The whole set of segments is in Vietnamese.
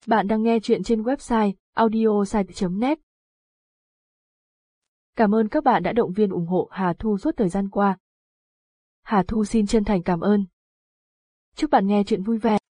Bạn đang nghe chuyện trên website audiosite.net. Cảm ơn các bạn đã động viên ủng hộ Hà Thu suốt thời gian qua. Hà Thu xin chân thành cảm ơn. Chúc bạn nghe chuyện vui vẻ.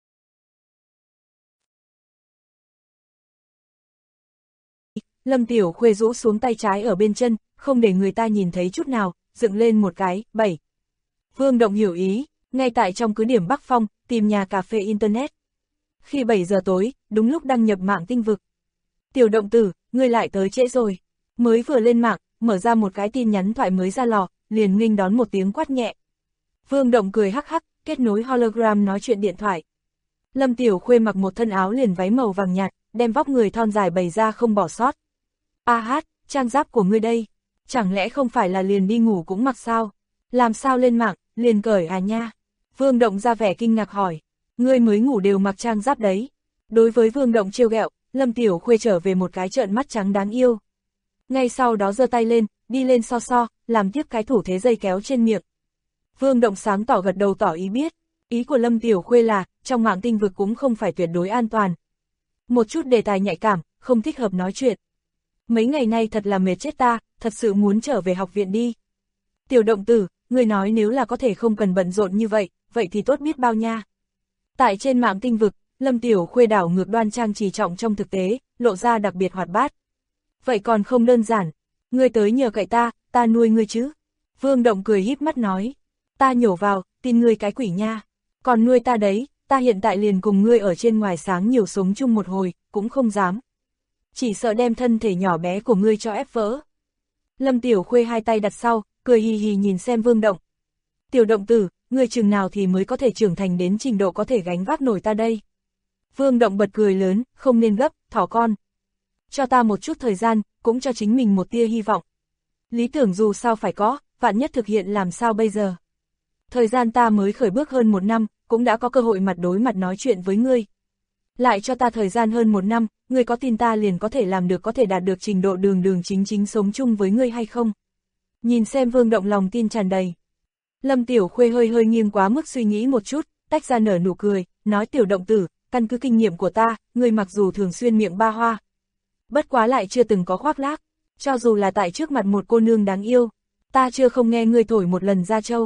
Lâm Tiểu Khuê rũ xuống tay trái ở bên chân, không để người ta nhìn thấy chút nào, dựng lên một cái, 7. Vương Động hiểu ý, ngay tại trong cứ điểm Bắc Phong, tìm nhà cà phê Internet. Khi 7 giờ tối, đúng lúc đăng nhập mạng tinh vực. Tiểu động tử, ngươi lại tới trễ rồi. Mới vừa lên mạng, mở ra một cái tin nhắn thoại mới ra lò, liền nghênh đón một tiếng quát nhẹ. Vương Động cười hắc hắc, kết nối hologram nói chuyện điện thoại. Lâm Tiểu Khuê mặc một thân áo liền váy màu vàng nhạt, đem vóc người thon dài bày ra không bỏ sót. A hát, trang giáp của ngươi đây, chẳng lẽ không phải là liền đi ngủ cũng mặc sao? Làm sao lên mạng, liền cởi à nha? Vương Động ra vẻ kinh ngạc hỏi, ngươi mới ngủ đều mặc trang giáp đấy. Đối với Vương Động trêu ghẹo, Lâm Tiểu Khuê trở về một cái trợn mắt trắng đáng yêu. Ngay sau đó giơ tay lên, đi lên so, làm tiếp cái thủ thế dây kéo trên miệng. Vương Động sáng tỏ gật đầu tỏ ý biết, ý của Lâm Tiểu Khuê là, trong mạng tinh vực cũng không phải tuyệt đối an toàn. Một chút đề tài nhạy cảm, không thích hợp nói chuyện. Mấy ngày nay thật là mệt chết ta, thật sự muốn trở về học viện đi. Tiểu động tử, người nói nếu là có thể không cần bận rộn như vậy, vậy thì tốt biết bao nha. Tại trên mạng tinh vực, Lâm Tiểu Khuê đảo ngược đoan trang trì trọng trong thực tế, lộ ra đặc biệt hoạt bát. Vậy còn không đơn giản, ngươi tới nhờ cậy ta nuôi ngươi chứ. Vương Động cười híp mắt nói, ta nhổ vào, tin ngươi cái quỷ nha. Còn nuôi ta đấy, ta hiện tại liền cùng ngươi ở trên ngoài sáng nhiều sống chung một hồi, cũng không dám. Chỉ sợ đem thân thể nhỏ bé của ngươi cho ép vỡ. Lâm Tiểu Khuê hai tay đặt sau, cười hì hì nhìn xem Vương Động. Tiểu động tử, ngươi chừng nào thì mới có thể trưởng thành đến trình độ có thể gánh vác nổi ta đây. Vương Động bật cười lớn, không nên gấp, thỏ con. Cho ta một chút thời gian, cũng cho chính mình một tia hy vọng. Lý tưởng dù sao phải có, vạn nhất thực hiện làm sao bây giờ. Thời gian ta mới khởi bước hơn 1 năm, cũng đã có cơ hội mặt đối mặt nói chuyện với ngươi. Lại cho ta thời gian hơn 1 năm, ngươi có tin ta liền có thể làm được, có thể đạt được trình độ đường chính sống chung với ngươi hay không? Nhìn xem Vương Động lòng tin tràn đầy. Lâm Tiểu Khuê hơi nghiêng quá mức suy nghĩ một chút, tách ra nở nụ cười, nói tiểu động tử, căn cứ kinh nghiệm của ta, ngươi mặc dù thường xuyên miệng ba hoa. Bất quá lại chưa từng có khoác lác, cho dù là tại trước mặt một cô nương đáng yêu, ta chưa không nghe ngươi thổi một lần ra châu.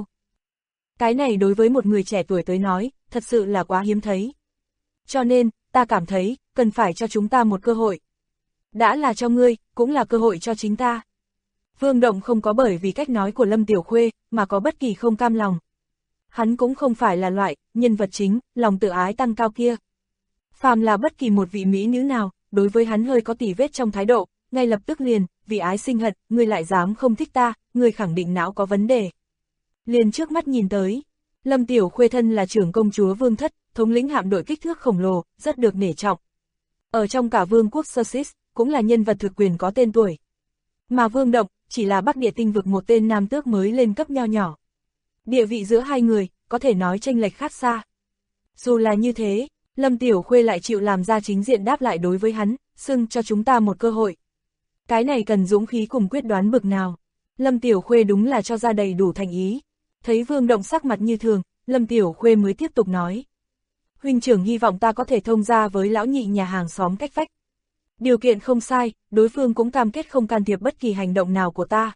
Cái này đối với một người trẻ tuổi tới nói, thật sự là quá hiếm thấy. Cho nên, ta cảm thấy, cần phải cho chúng ta một cơ hội. Đã là cho ngươi, cũng là cơ hội cho chính ta. Vương Động không có bởi vì cách nói của Lâm Tiểu Khuê, mà có bất kỳ không cam lòng. Hắn cũng không phải là loại, nhân vật chính, lòng tự ái tăng cao kia. Phàm là bất kỳ một vị mỹ nữ nào, đối với hắn hơi có tỉ vết trong thái độ, ngay lập tức liền, vì ái sinh hận, ngươi lại dám không thích ta, ngươi khẳng định não có vấn đề. Liền trước mắt nhìn tới, Lâm Tiểu Khuê thân là trưởng công chúa Vương Thất, thống lĩnh hạm đội kích thước khổng lồ, rất được nể trọng. Ở trong cả vương quốc Sussex, cũng là nhân vật thực quyền có tên tuổi. Mà Vương Động, chỉ là Bắc Địa tinh vực một tên nam tước mới lên cấp nho nhỏ. Địa vị giữa hai người, có thể nói chênh lệch khác xa. Dù là như thế, Lâm Tiểu Khuê lại chịu làm ra chính diện đáp lại đối với hắn, xưng cho chúng ta một cơ hội. Cái này cần dũng khí cùng quyết đoán bực nào. Lâm Tiểu Khuê đúng là cho ra đầy đủ thành ý. Thấy Vương Động sắc mặt như thường, Lâm Tiểu Khuê mới tiếp tục nói. Huynh trưởng hy vọng ta có thể thông gia với lão nhị nhà hàng xóm cách vách. Điều kiện không sai, đối phương cũng cam kết không can thiệp bất kỳ hành động nào của ta.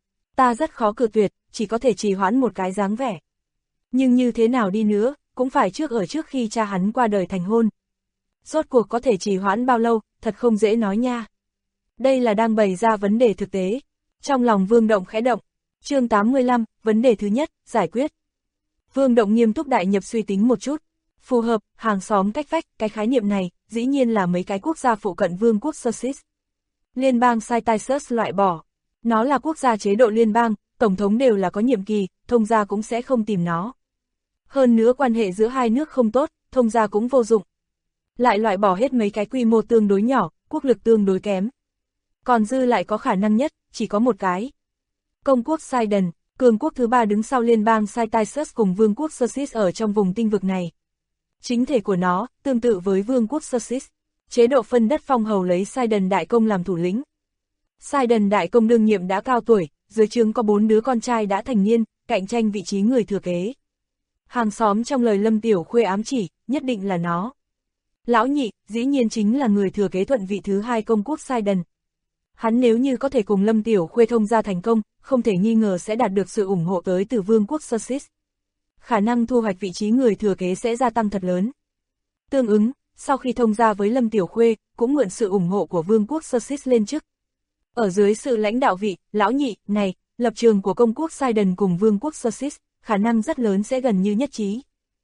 Ta rất khó cự tuyệt, chỉ có thể trì hoãn một cái dáng vẻ. Nhưng như thế nào đi nữa, cũng phải trước khi cha hắn qua đời thành hôn. Rốt cuộc có thể trì hoãn bao lâu, thật không dễ nói nha. Đây là đang bày ra vấn đề thực tế. Trong lòng Vương Động khẽ động. Chương 85, vấn đề thứ nhất, giải quyết. Vương Động nghiêm túc đại nhập suy tính một chút. Phù hợp, hàng xóm cách vách, cái khái niệm này, dĩ nhiên là mấy cái quốc gia phụ cận vương quốc Sussex. Liên bang Massachusetts loại bỏ. Nó là quốc gia chế độ liên bang, tổng thống đều là có nhiệm kỳ, thông gia cũng sẽ không tìm nó. Hơn nữa quan hệ giữa hai nước không tốt, thông gia cũng vô dụng. Lại loại bỏ hết mấy cái quy mô tương đối nhỏ, quốc lực tương đối kém. Còn dư lại có khả năng nhất, chỉ có một cái. Công quốc Sidon, cường quốc thứ 3 đứng sau liên bang Massachusetts cùng vương quốc Sussex ở trong vùng tinh vực này. Chính thể của nó, tương tự với vương quốc Sussex, chế độ phân đất phong hầu lấy Sidon đại công làm thủ lĩnh. Sidon đại công đương nhiệm đã cao tuổi, dưới trướng có 4 đứa con trai đã thành niên, cạnh tranh vị trí người thừa kế. Hàng xóm trong lời Lâm Tiểu Khuê ám chỉ, nhất định là nó. Lão nhị, dĩ nhiên chính là người thừa kế thuận vị thứ 2 công quốc Sidon. Hắn nếu như có thể cùng Lâm Tiểu Khuê thông gia thành công, không thể nghi ngờ sẽ đạt được sự ủng hộ tới từ vương quốc Sussex. Khả năng thu hoạch vị trí người thừa kế sẽ gia tăng thật lớn. Tương ứng, sau khi thông gia với Lâm Tiểu Khuê, cũng mượn sự ủng hộ của vương quốc Sussex lên chức. Ở dưới sự lãnh đạo vị, lão nhị, này, lập trường của công quốc Sidon cùng vương quốc Sussex, khả năng rất lớn sẽ gần như nhất trí.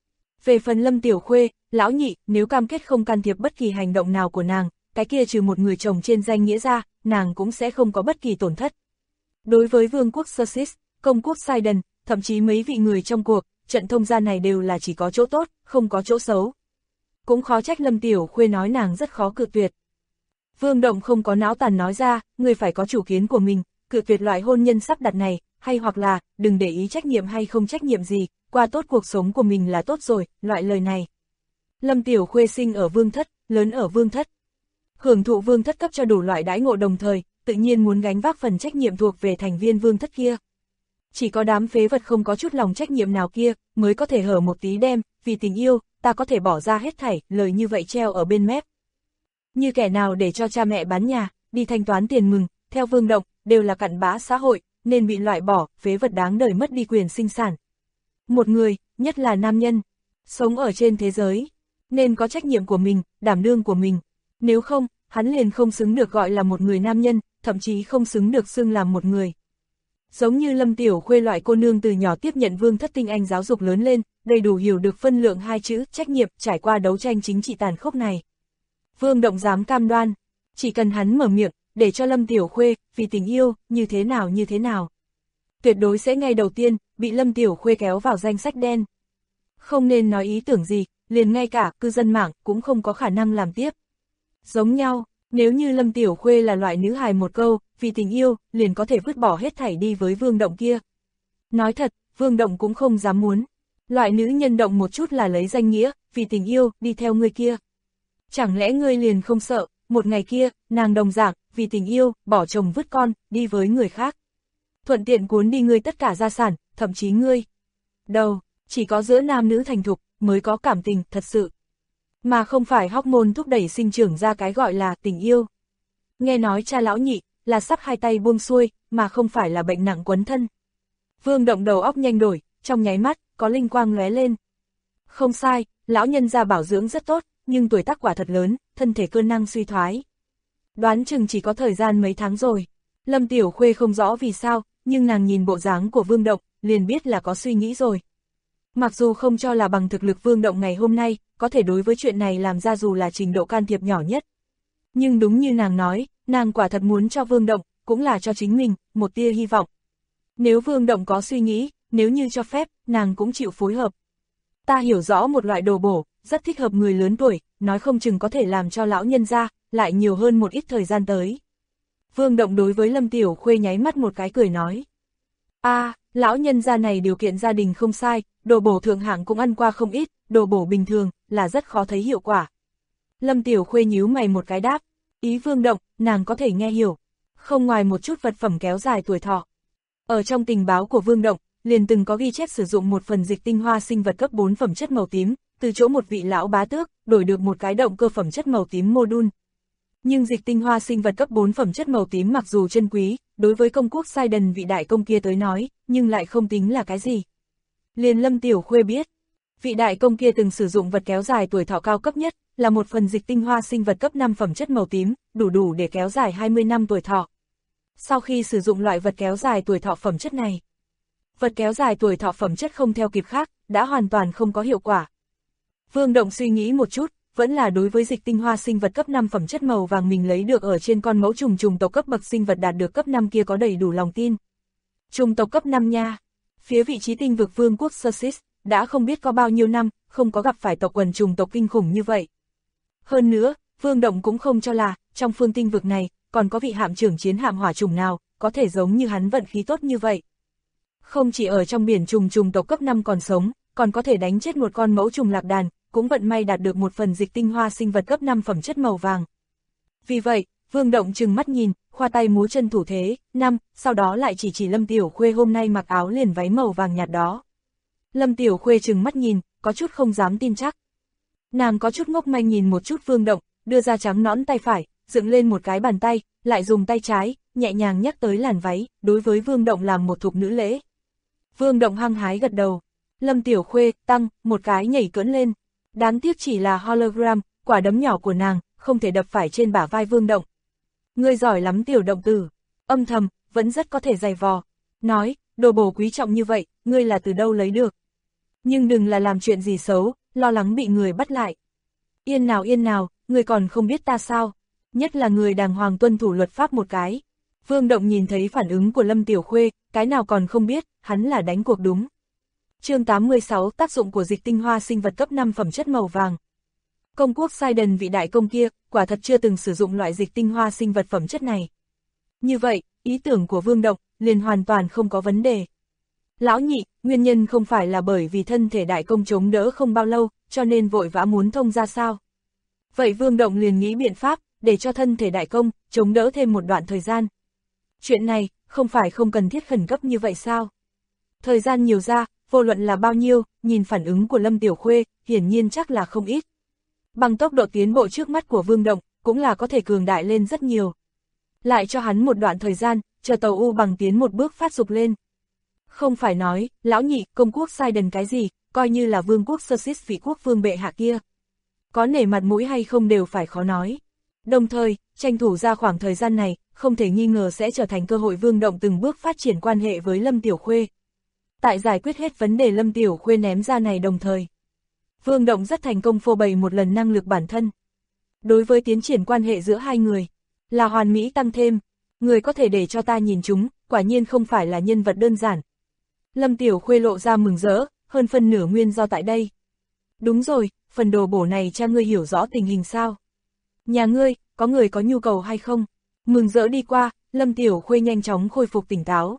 Về phần Lâm Tiểu Khuê, lão nhị, nếu cam kết không can thiệp bất kỳ hành động nào của nàng, cái kia trừ một người chồng trên danh nghĩa ra, nàng cũng sẽ không có bất kỳ tổn thất. Đối với vương quốc Sussex, công quốc Sidon, thậm chí mấy vị người trong cuộc, trận thông gia này đều là chỉ có chỗ tốt, không có chỗ xấu. Cũng khó trách Lâm Tiểu Khuê nói nàng rất khó cự tuyệt. Vương Động không có não tàn nói ra, người phải có chủ kiến của mình, cự tuyệt loại hôn nhân sắp đặt này, hay hoặc là, đừng để ý trách nhiệm hay không trách nhiệm gì, qua tốt cuộc sống của mình là tốt rồi, loại lời này. Lâm Tiểu Khuê sinh ở vương thất, lớn ở vương thất. Hưởng thụ vương thất cấp cho đủ loại đãi ngộ đồng thời, tự nhiên muốn gánh vác phần trách nhiệm thuộc về thành viên vương thất kia. Chỉ có đám phế vật không có chút lòng trách nhiệm nào kia, mới có thể hở một tí đem, vì tình yêu, ta có thể bỏ ra hết thảy, lời như vậy treo ở bên mép. Như kẻ nào để cho cha mẹ bán nhà, đi thanh toán tiền mừng, theo Vương Động, đều là cặn bã xã hội, nên bị loại bỏ, phế vật đáng đời mất đi quyền sinh sản. Một người, nhất là nam nhân, sống ở trên thế giới, nên có trách nhiệm của mình, đảm đương của mình. Nếu không, hắn liền không xứng được gọi là một người nam nhân, thậm chí không xứng được xưng làm một người. Giống như Lâm Tiểu Khuê loại cô nương từ nhỏ tiếp nhận vương thất tinh anh giáo dục lớn lên, đầy đủ hiểu được phân lượng hai chữ trách nhiệm trải qua đấu tranh chính trị tàn khốc này. Vương Động dám cam đoan, chỉ cần hắn mở miệng, để cho Lâm Tiểu Khuê, vì tình yêu, như thế nào. Tuyệt đối sẽ ngay đầu tiên, bị Lâm Tiểu Khuê kéo vào danh sách đen. Không nên nói ý tưởng gì, liền ngay cả cư dân mạng cũng không có khả năng làm tiếp. Giống nhau, nếu như Lâm Tiểu Khuê là loại nữ hài một câu, vì tình yêu, liền có thể vứt bỏ hết thảy đi với Vương Động kia. Nói thật, Vương Động cũng không dám muốn. Loại nữ nhân động một chút là lấy danh nghĩa, vì tình yêu, đi theo người kia. Chẳng lẽ ngươi liền không sợ, một ngày kia, nàng đồng dạng, vì tình yêu, bỏ chồng vứt con, đi với người khác. Thuận tiện cuốn đi ngươi tất cả gia sản, thậm chí ngươi. Đâu, chỉ có giữa nam nữ thành thục, mới có cảm tình, thật sự. Mà không phải hormone thúc đẩy sinh trưởng ra cái gọi là tình yêu. Nghe nói cha lão nhị, là sắp hai tay buông xuôi, mà không phải là bệnh nặng quấn thân. Vương Động đầu óc nhanh đổi, trong nháy mắt, có linh quang lóe lên. Không sai, lão nhân gia bảo dưỡng rất tốt, nhưng tuổi tác quả thật lớn, thân thể cơ năng suy thoái. Đoán chừng chỉ có thời gian mấy tháng rồi. Lâm Tiểu Khuê không rõ vì sao, nhưng nàng nhìn bộ dáng của Vương Động, liền biết là có suy nghĩ rồi. Mặc dù không cho là bằng thực lực Vương Động ngày hôm nay, có thể đối với chuyện này làm ra dù là trình độ can thiệp nhỏ nhất. Nhưng đúng như nàng nói, nàng quả thật muốn cho Vương Động, cũng là cho chính mình, một tia hy vọng. Nếu Vương Động có suy nghĩ, nếu như cho phép, nàng cũng chịu phối hợp. Ta hiểu rõ một loại đồ bổ, rất thích hợp người lớn tuổi, nói không chừng có thể làm cho lão nhân gia lại nhiều hơn một ít thời gian tới. Vương Động đối với Lâm Tiểu Khuê nháy mắt một cái cười nói. Lão nhân gia này điều kiện gia đình không sai, đồ bổ thượng hạng cũng ăn qua không ít, đồ bổ bình thường, là rất khó thấy hiệu quả. Lâm Tiểu Khuê nhíu mày một cái đáp, ý Vương Động, nàng có thể nghe hiểu. Không ngoài một chút vật phẩm kéo dài tuổi thọ. Ở trong tình báo của Vương Động, liền từng có ghi chép sử dụng một phần dịch tinh hoa sinh vật cấp 4 phẩm chất màu tím, từ chỗ một vị lão bá tước, đổi được một cái động cơ phẩm chất màu tím module. Nhưng dịch tinh hoa sinh vật cấp 4 phẩm chất màu tím mặc dù chân quý, đối với công quốc Sidon vị đại công kia tới nói, nhưng lại không tính là cái gì. Liền Lâm Tiểu Khuê biết, vị đại công kia từng sử dụng vật kéo dài tuổi thọ cao cấp nhất, là một phần dịch tinh hoa sinh vật cấp 5 phẩm chất màu tím, đủ để kéo dài 20 năm tuổi thọ. Sau khi sử dụng loại vật kéo dài tuổi thọ phẩm chất này, vật kéo dài tuổi thọ phẩm chất không theo kịp khác, đã hoàn toàn không có hiệu quả. Vương Động suy nghĩ một chút, vẫn là đối với dịch tinh hoa sinh vật cấp 5 phẩm chất màu vàng mình lấy được ở trên con mẫu trùng tộc cấp bậc sinh vật đạt được cấp 5 kia có đầy đủ lòng tin. Trùng tộc cấp 5 nha. Phía vị trí tinh vực vương quốc Sussex, đã không biết có bao nhiêu năm, không có gặp phải tộc quần trùng tộc kinh khủng như vậy. Hơn nữa, Vương Động cũng không cho là, trong phương tinh vực này, còn có vị hạm trưởng chiến hạm hỏa trùng nào, có thể giống như hắn vận khí tốt như vậy. Không chỉ ở trong biển trùng tộc cấp 5 còn sống, còn có thể đánh chết một con mẫu trùng lạc đàn, cũng vận may đạt được một phần dịch tinh hoa sinh vật cấp 5 phẩm chất màu vàng. Vì vậy, Vương Động trừng mắt nhìn, khoa tay múa chân thủ thế, sau đó lại chỉ Lâm Tiểu Khuê hôm nay mặc áo liền váy màu vàng nhạt đó. Lâm Tiểu Khuê trừng mắt nhìn, có chút không dám tin chắc. Nàng có chút ngốc manh nhìn một chút Vương Động, đưa ra trắng nõn tay phải, dựng lên một cái bàn tay, lại dùng tay trái, nhẹ nhàng nhắc tới làn váy, đối với Vương Động làm một thục nữ lễ. Vương Động hăng hái gật đầu. Lâm Tiểu Khuê, tăng, một cái nhảy cỡn lên. Đáng tiếc chỉ là hologram, quả đấm nhỏ của nàng, không thể đập phải trên bả vai Vương Động. Ngươi giỏi lắm tiểu động tử. Âm thầm, vẫn rất có thể giày vò. Nói, đồ bổ quý trọng như vậy, ngươi là từ đâu lấy được. Nhưng đừng là làm chuyện gì xấu, lo lắng bị người bắt lại. Yên nào, ngươi còn không biết ta sao. Nhất là người đàng hoàng tuân thủ luật pháp một cái. Vương Động nhìn thấy phản ứng của Lâm Tiểu Khuê, cái nào còn không biết, hắn là đánh cuộc đúng. Chương 86 tác dụng của dịch tinh hoa sinh vật cấp 5 phẩm chất màu vàng. Công quốc Sidon vị đại công kia, quả thật chưa từng sử dụng loại dịch tinh hoa sinh vật phẩm chất này. Như vậy, ý tưởng của Vương Động liền hoàn toàn không có vấn đề. Lão nhị, nguyên nhân không phải là bởi vì thân thể đại công chống đỡ không bao lâu, cho nên vội vã muốn thông ra sao. Vậy Vương Động liền nghĩ biện pháp, để cho thân thể đại công, chống đỡ thêm một đoạn thời gian. Chuyện này, không phải không cần thiết khẩn cấp như vậy sao? Thời gian nhiều ra, vô luận là bao nhiêu, nhìn phản ứng của Lâm Tiểu Khuê, hiển nhiên chắc là không ít. Bằng tốc độ tiến bộ trước mắt của Vương Động, cũng là có thể cường đại lên rất nhiều. Lại cho hắn một đoạn thời gian, chờ tàu U bằng tiến một bước phát dục lên. Không phải nói, lão nhị, công quốc Sidon cái gì, coi như là vương quốc Sussex vị quốc vương bệ hạ kia. Có nể mặt mũi hay không đều phải khó nói. Đồng thời, tranh thủ ra khoảng thời gian này, không thể nghi ngờ sẽ trở thành cơ hội Vương Động từng bước phát triển quan hệ với Lâm Tiểu Khuê. Tại giải quyết hết vấn đề Lâm Tiểu Khuê ném ra này đồng thời, Vương Động rất thành công phô bày một lần năng lực bản thân. Đối với tiến triển quan hệ giữa hai người, là hoàn mỹ tăng thêm, người có thể để cho ta nhìn chúng, quả nhiên không phải là nhân vật đơn giản. Lâm Tiểu Khuê lộ ra mừng rỡ, hơn phân nửa nguyên do tại đây. Đúng rồi, phần đồ bổ này cha ngươi hiểu rõ tình hình sao? Nhà ngươi, có người có nhu cầu hay không? Mừng rỡ đi qua, Lâm Tiểu Khuê nhanh chóng khôi phục tỉnh táo.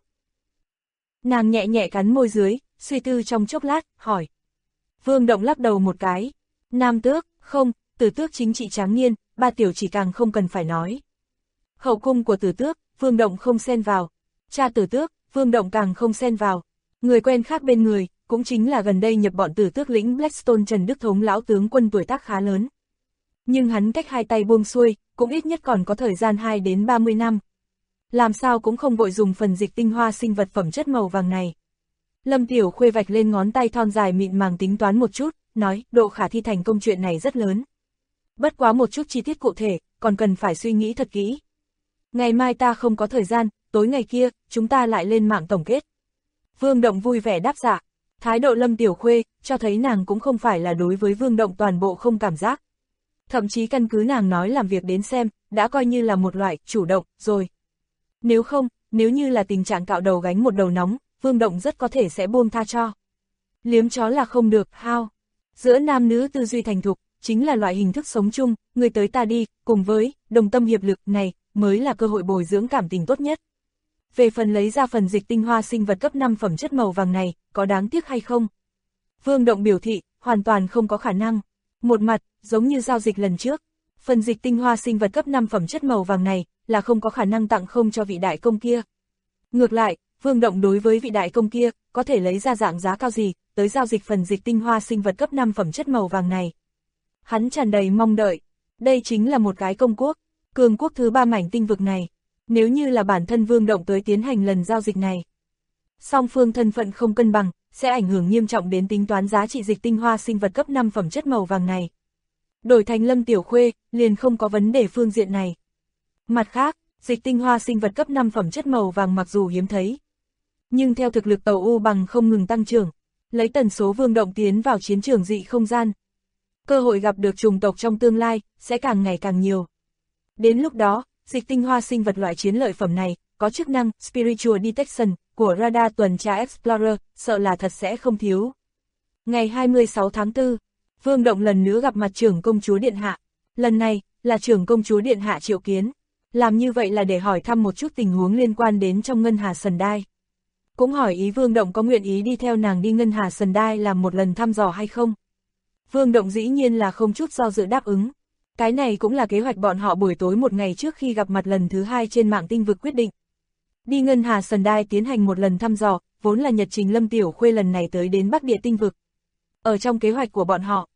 Nàng nhẹ nhẹ cắn môi dưới, suy tư trong chốc lát, hỏi. Vương Động lắc đầu một cái. Nam tước, không, tử tước chính trị tráng niên, ba tiểu chỉ càng không cần phải nói. Hậu cung của tử tước, Vương Động không xen vào. Cha tử tước, Vương Động càng không xen vào. Người quen khác bên người, cũng chính là gần đây nhập bọn tử tước lĩnh Blackstone Trần Đức Thống lão tướng quân tuổi tác khá lớn. Nhưng hắn cách hai tay buông xuôi, cũng ít nhất còn có thời gian 2 đến 30 năm. Làm sao cũng không vội dùng phần dịch tinh hoa sinh vật phẩm chất màu vàng này. Lâm Tiểu Khuê vạch lên ngón tay thon dài mịn màng tính toán một chút, nói độ khả thi thành công chuyện này rất lớn. Bất quá một chút chi tiết cụ thể, còn cần phải suy nghĩ thật kỹ. Ngày mai ta không có thời gian, tối ngày kia, chúng ta lại lên mạng tổng kết. Vương Động vui vẻ đáp dạ. Thái độ Lâm Tiểu Khuê, cho thấy nàng cũng không phải là đối với Vương Động toàn bộ không cảm giác. Thậm chí căn cứ nàng nói làm việc đến xem, đã coi như là một loại chủ động rồi. Nếu không, nếu như là tình trạng cạo đầu gánh một đầu nóng, Vương Động rất có thể sẽ buông tha cho. Liếm chó là không được, hao. Giữa nam nữ tư duy thành thục, chính là loại hình thức sống chung, người tới ta đi, cùng với đồng tâm hiệp lực này, mới là cơ hội bồi dưỡng cảm tình tốt nhất. Về phần lấy ra phần dịch tinh hoa sinh vật cấp 5 phẩm chất màu vàng này, có đáng tiếc hay không? Vương Động biểu thị, hoàn toàn không có khả năng. Một mặt, giống như giao dịch lần trước, phần dịch tinh hoa sinh vật cấp 5 phẩm chất màu vàng này, là không có khả năng tặng không cho vị đại công kia. Ngược lại, Vương Động đối với vị đại công kia, có thể lấy ra dạng giá cao gì, tới giao dịch phần dịch tinh hoa sinh vật cấp 5 phẩm chất màu vàng này. Hắn tràn đầy mong đợi. Đây chính là một cái công quốc, cường quốc thứ 3 mảnh tinh vực này. Nếu như là bản thân Vương Động tới tiến hành lần giao dịch này, song phương thân phận không cân bằng, sẽ ảnh hưởng nghiêm trọng đến tính toán giá trị dịch tinh hoa sinh vật cấp 5 phẩm chất màu vàng này. Đổi thành Lâm Tiểu Khuê, liền không có vấn đề phương diện này. Mặt khác, dịch tinh hoa sinh vật cấp 5 phẩm chất màu vàng mặc dù hiếm thấy, nhưng theo thực lực tàu U bằng không ngừng tăng trưởng, lấy tần số Vương Động tiến vào chiến trường dị không gian, cơ hội gặp được chủng tộc trong tương lai, sẽ càng ngày càng nhiều. Đến lúc đó, dịch tinh hoa sinh vật loại chiến lợi phẩm này, có chức năng Spiritual Detection của radar tuần tra Explorer, sợ là thật sẽ không thiếu. Ngày 26 tháng 4, Vương Động lần nữa gặp mặt trưởng công chúa Điện Hạ. Lần này, là trưởng công chúa Điện Hạ triệu kiến. Làm như vậy là để hỏi thăm một chút tình huống liên quan đến trong Ngân Hà Sần Đai. Cũng hỏi ý Vương Động có nguyện ý đi theo nàng đi Ngân Hà Sần Đai làm một lần thăm dò hay không. Vương Động dĩ nhiên là không chút do dự đáp ứng. Cái này cũng là kế hoạch bọn họ buổi tối một ngày trước khi gặp mặt lần thứ 2 trên mạng tinh vực quyết định. Đi Ngân Hà Sần Đai tiến hành một lần thăm dò, vốn là nhật trình Lâm Tiểu Khuê lần này tới đến Bắc Địa tinh vực. Ở trong kế hoạch của bọn họ,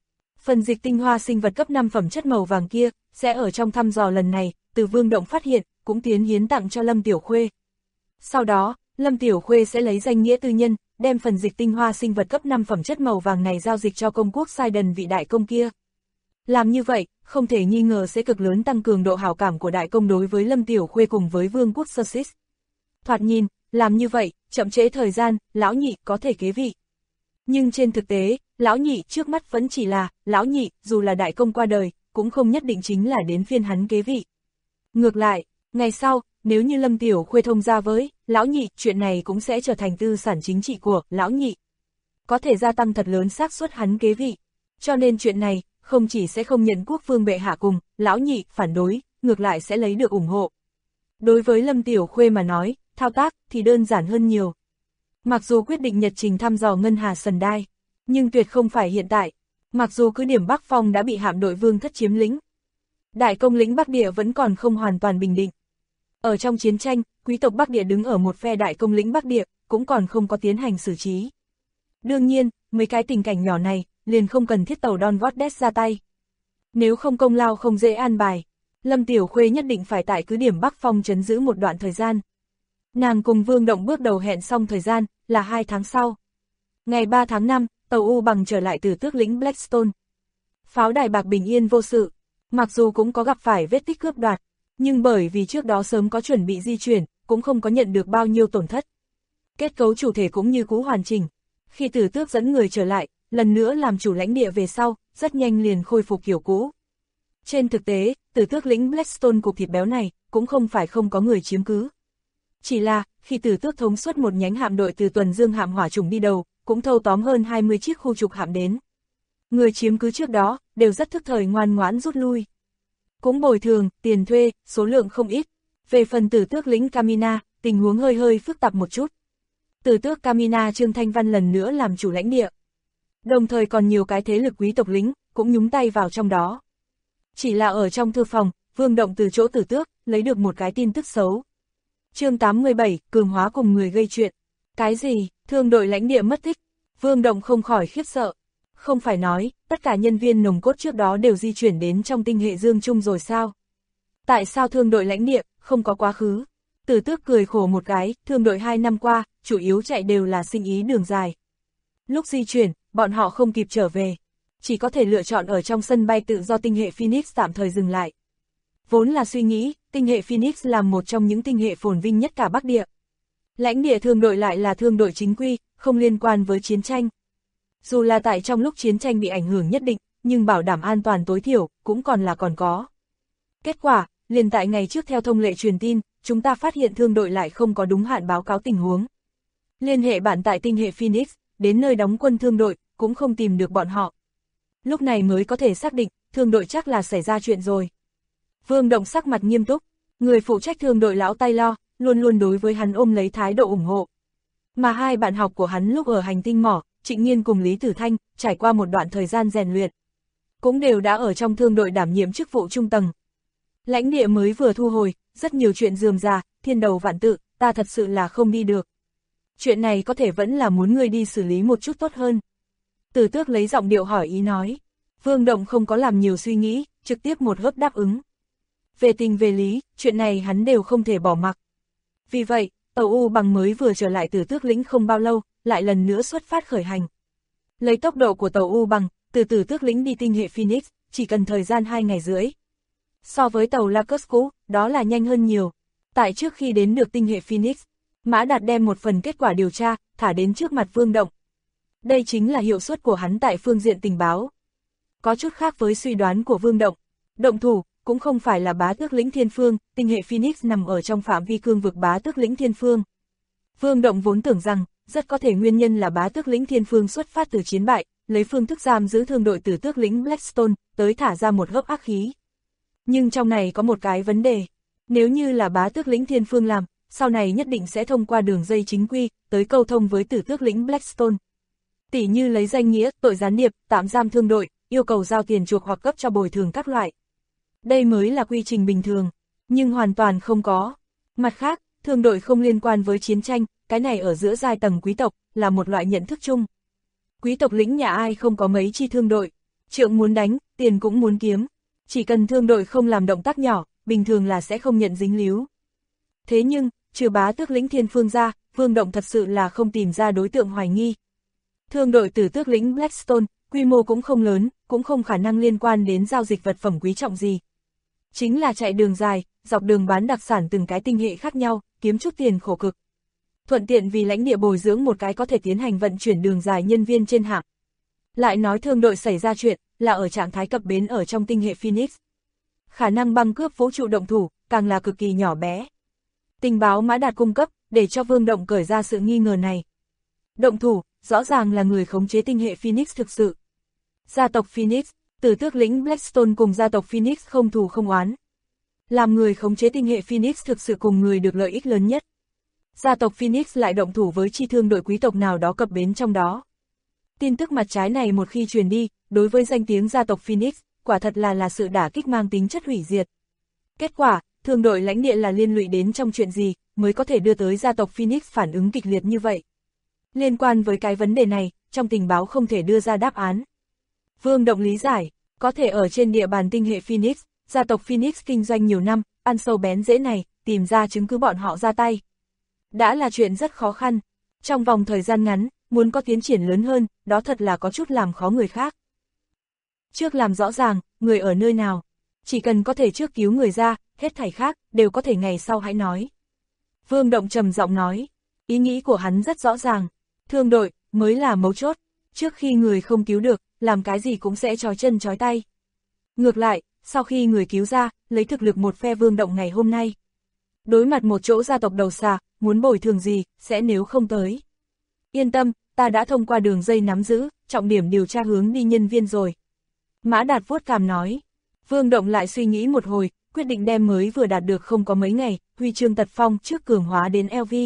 Phần dịch tinh hoa sinh vật cấp 5 phẩm chất màu vàng kia, sẽ ở trong thăm dò lần này, từ Vương Động phát hiện, cũng tiến hiến tặng cho Lâm Tiểu Khuê. Sau đó, Lâm Tiểu Khuê sẽ lấy danh nghĩa tư nhân, đem phần dịch tinh hoa sinh vật cấp 5 phẩm chất màu vàng này giao dịch cho công quốc Sidon vị đại công kia. Làm như vậy, không thể nghi ngờ sẽ cực lớn tăng cường độ hảo cảm của đại công đối với Lâm Tiểu Khuê cùng với Vương quốc Sussex. Thoạt nhìn, làm như vậy, chậm trễ thời gian, lão nhị có thể kế vị. Nhưng trên thực tế, lão nhị trước mắt vẫn chỉ là, lão nhị, dù là đại công qua đời, cũng không nhất định chính là đến phiên hắn kế vị. Ngược lại, ngày sau, nếu như Lâm Tiểu Khuê thông gia với lão nhị, chuyện này cũng sẽ trở thành tư sản chính trị của lão nhị. Có thể gia tăng thật lớn xác suất hắn kế vị. Cho nên chuyện này, không chỉ sẽ không nhận quốc vương bệ hạ cùng lão nhị phản đối, ngược lại sẽ lấy được ủng hộ. Đối với Lâm Tiểu Khuê mà nói, thao tác thì đơn giản hơn nhiều. Mặc dù quyết định nhật trình thăm dò Ngân Hà Sần Đai, nhưng tuyệt không phải hiện tại. Mặc dù cứ điểm Bắc Phong đã bị hạm đội Vương thất chiếm lĩnh, đại công lĩnh Bắc Địa vẫn còn không hoàn toàn bình định. Ở trong chiến tranh, quý tộc Bắc Địa đứng ở một phe đại công lĩnh Bắc Địa, cũng còn không có tiến hành xử trí. Đương nhiên, mấy cái tình cảnh nhỏ này, liền không cần thiết tàu Don Vordes ra tay. Nếu không công lao không dễ an bài, Lâm Tiểu Khuê nhất định phải tại cứ điểm Bắc Phong trấn giữ một đoạn thời gian. Nàng cùng Vương Động bước đầu hẹn xong thời gian, là 2 tháng sau. Ngày 3 tháng 5, tàu U Bằng trở lại từ tước lĩnh Blackstone. Pháo đài bạc bình yên vô sự, mặc dù cũng có gặp phải vết tích cướp đoạt, nhưng bởi vì trước đó sớm có chuẩn bị di chuyển, cũng không có nhận được bao nhiêu tổn thất. Kết cấu chủ thể cũng như cũ hoàn chỉnh. Khi Tử Tước dẫn người trở lại, lần nữa làm chủ lãnh địa về sau, rất nhanh liền khôi phục kiểu cũ. Trên thực tế, Tử Tước lĩnh Blackstone cục thịt béo này, cũng không phải không có người chiếm cứ. Chỉ là, khi Tử Tước thống suất một nhánh hạm đội từ Tuần Dương hạm hỏa trùng đi đầu, cũng thâu tóm hơn 20 chiếc khu trục hạm đến. Người chiếm cứ trước đó, đều rất thức thời ngoan ngoãn rút lui. Cũng bồi thường, tiền thuê, số lượng không ít. Về phần Tử Tước lĩnh Camina, tình huống hơi phức tạp một chút. Tử Tước Camina Trương Thanh Văn lần nữa làm chủ lãnh địa. Đồng thời còn nhiều cái thế lực quý tộc lính, cũng nhúng tay vào trong đó. Chỉ là ở trong thư phòng, Vương Động từ chỗ Tử Tước, lấy được một cái tin tức xấu. Chương 87, cường hóa cùng người gây chuyện. Cái gì, thương đội lãnh địa mất tích? Vương Động không khỏi khiếp sợ. Không phải nói, tất cả nhân viên nòng cốt trước đó đều di chuyển đến trong tinh hệ Dương Trung rồi sao? Tại sao thương đội lãnh địa, không có quá khứ? Tử Tước cười khổ một cái, thương đội 2 năm qua, chủ yếu chạy đều là sinh ý đường dài. Lúc di chuyển, bọn họ không kịp trở về. Chỉ có thể lựa chọn ở trong sân bay tự do tinh hệ Phoenix tạm thời dừng lại. Vốn là suy nghĩ, tinh hệ Phoenix là một trong những tinh hệ phồn vinh nhất cả Bắc Địa. Lãnh địa thương đội lại là thương đội chính quy, không liên quan với chiến tranh. Dù là tại trong lúc chiến tranh bị ảnh hưởng nhất định, nhưng bảo đảm an toàn tối thiểu, cũng còn có. Kết quả, liền tại ngày trước theo thông lệ truyền tin, chúng ta phát hiện thương đội lại không có đúng hạn báo cáo tình huống. Liên hệ bạn tại tinh hệ Phoenix, đến nơi đóng quân thương đội, cũng không tìm được bọn họ. Lúc này mới có thể xác định, thương đội chắc là xảy ra chuyện rồi. Vương Động sắc mặt nghiêm túc, người phụ trách thương đội lão Taylor, luôn luôn đối với hắn ôm lấy thái độ ủng hộ. Mà hai bạn học của hắn lúc ở hành tinh mỏ, Trịnh Nghiên cùng Lý Tử Thanh, trải qua một đoạn thời gian rèn luyện, cũng đều đã ở trong thương đội đảm nhiệm chức vụ trung tầng. Lãnh địa mới vừa thu hồi, rất nhiều chuyện rườm rà, thiên đầu vạn tự, ta thật sự là không đi được. Chuyện này có thể vẫn là muốn người đi xử lý một chút tốt hơn. Tử Tước lấy giọng điệu hỏi ý nói. Vương Động không có làm nhiều suy nghĩ, trực tiếp một hớp đáp ứng. Về tình về lý, chuyện này hắn đều không thể bỏ mặc. Vì vậy, tàu U Bằng mới vừa trở lại Tử Tước lĩnh không bao lâu, lại lần nữa xuất phát khởi hành. Lấy tốc độ của tàu U Bằng, từ Tử Tước lĩnh đi tinh hệ Phoenix, chỉ cần thời gian 2 ngày rưỡi. So với tàu Lacus cũ, đó là nhanh hơn nhiều. Tại trước khi đến được tinh hệ Phoenix, Mã Đạt đem một phần kết quả điều tra, thả đến trước mặt Vương Động. Đây chính là hiệu suất của hắn tại phương diện tình báo. Có chút khác với suy đoán của Vương Động. Động thủ, cũng không phải là bá tước lĩnh Thiên Phương, tinh hệ Phoenix nằm ở trong phạm vi cương vực bá tước lĩnh Thiên Phương. Vương Động vốn tưởng rằng, rất có thể nguyên nhân là bá tước lĩnh Thiên Phương xuất phát từ chiến bại, lấy phương thức giam giữ thương đội từ tước lĩnh Blackstone, tới thả ra một hớp ác khí. Nhưng trong này có một cái vấn đề. Nếu như là bá tước lĩnh Thiên Phương làm, sau này nhất định sẽ thông qua đường dây chính quy, tới câu thông với tử tước lĩnh Blackstone. Tỉ như lấy danh nghĩa, tội gián điệp, tạm giam thương đội, yêu cầu giao tiền chuộc hoặc cấp cho bồi thường các loại. Đây mới là quy trình bình thường, nhưng hoàn toàn không có. Mặt khác, thương đội không liên quan với chiến tranh, cái này ở giữa giai tầng quý tộc, là một loại nhận thức chung. Quý tộc lĩnh nhà ai không có mấy chi thương đội, Trượng muốn đánh, tiền cũng muốn kiếm. Chỉ cần thương đội không làm động tác nhỏ, bình thường là sẽ không nhận dính líu. Thế nhưng, trừ bá tước lĩnh Thiên Phương ra, Vương Động thật sự là không tìm ra đối tượng hoài nghi. Thương đội Tử Tước lĩnh Blackstone, quy mô cũng không lớn, cũng không khả năng liên quan đến giao dịch vật phẩm quý trọng gì. Chính là chạy đường dài, dọc đường bán đặc sản từng cái tinh hệ khác nhau, kiếm chút tiền khổ cực. Thuận tiện vì lãnh địa bồi dưỡng một cái có thể tiến hành vận chuyển đường dài nhân viên trên hạng. Lại nói thương đội xảy ra chuyện, là ở trạng thái cập bến ở trong tinh hệ Phoenix. Khả năng băng cướp vũ trụ động thủ, càng là cực kỳ nhỏ bé. Tình báo Mã Đạt cung cấp, để cho Vương Động cởi ra sự nghi ngờ này. Động thủ, rõ ràng là người khống chế tinh hệ Phoenix thực sự. Gia tộc Phoenix, Tử Tước lĩnh Blackstone cùng gia tộc Phoenix không thù không oán. Làm người khống chế tinh hệ Phoenix thực sự cùng người được lợi ích lớn nhất. Gia tộc Phoenix lại động thủ với chi thương đội quý tộc nào đó cập bến trong đó. Tin tức mặt trái này một khi truyền đi, đối với danh tiếng gia tộc Phoenix, quả thật là sự đả kích mang tính chất hủy diệt. Kết quả, thương đội lãnh địa là liên lụy đến trong chuyện gì, mới có thể đưa tới gia tộc Phoenix phản ứng kịch liệt như vậy. Liên quan với cái vấn đề này, trong tình báo không thể đưa ra đáp án. Vương Động lý giải, có thể ở trên địa bàn tinh hệ Phoenix, gia tộc Phoenix kinh doanh nhiều năm, ăn sâu bén rễ này, tìm ra chứng cứ bọn họ ra tay. Đã là chuyện rất khó khăn. Trong vòng thời gian ngắn, muốn có tiến triển lớn hơn, đó thật là có chút làm khó người khác. Trước làm rõ ràng, người ở nơi nào. Chỉ cần có thể trước cứu người ra, hết thảy khác, đều có thể ngày sau hãy nói. Vương Động trầm giọng nói, ý nghĩ của hắn rất rõ ràng. Thương đội, mới là mấu chốt. Trước khi người không cứu được, làm cái gì cũng sẽ trói chân trói tay. Ngược lại, sau khi người cứu ra, lấy thực lực một phe Vương Động ngày hôm nay. Đối mặt một chỗ gia tộc đầu xà, muốn bồi thường gì, sẽ nếu không tới. Yên tâm, ta đã thông qua đường dây nắm giữ, trọng điểm điều tra hướng đi nhân viên rồi. Mã Đạt vuốt cằm nói. Vương Động lại suy nghĩ một hồi, quyết định đem mới vừa đạt được không có mấy ngày, huy chương tật phong trước cường hóa đến LV.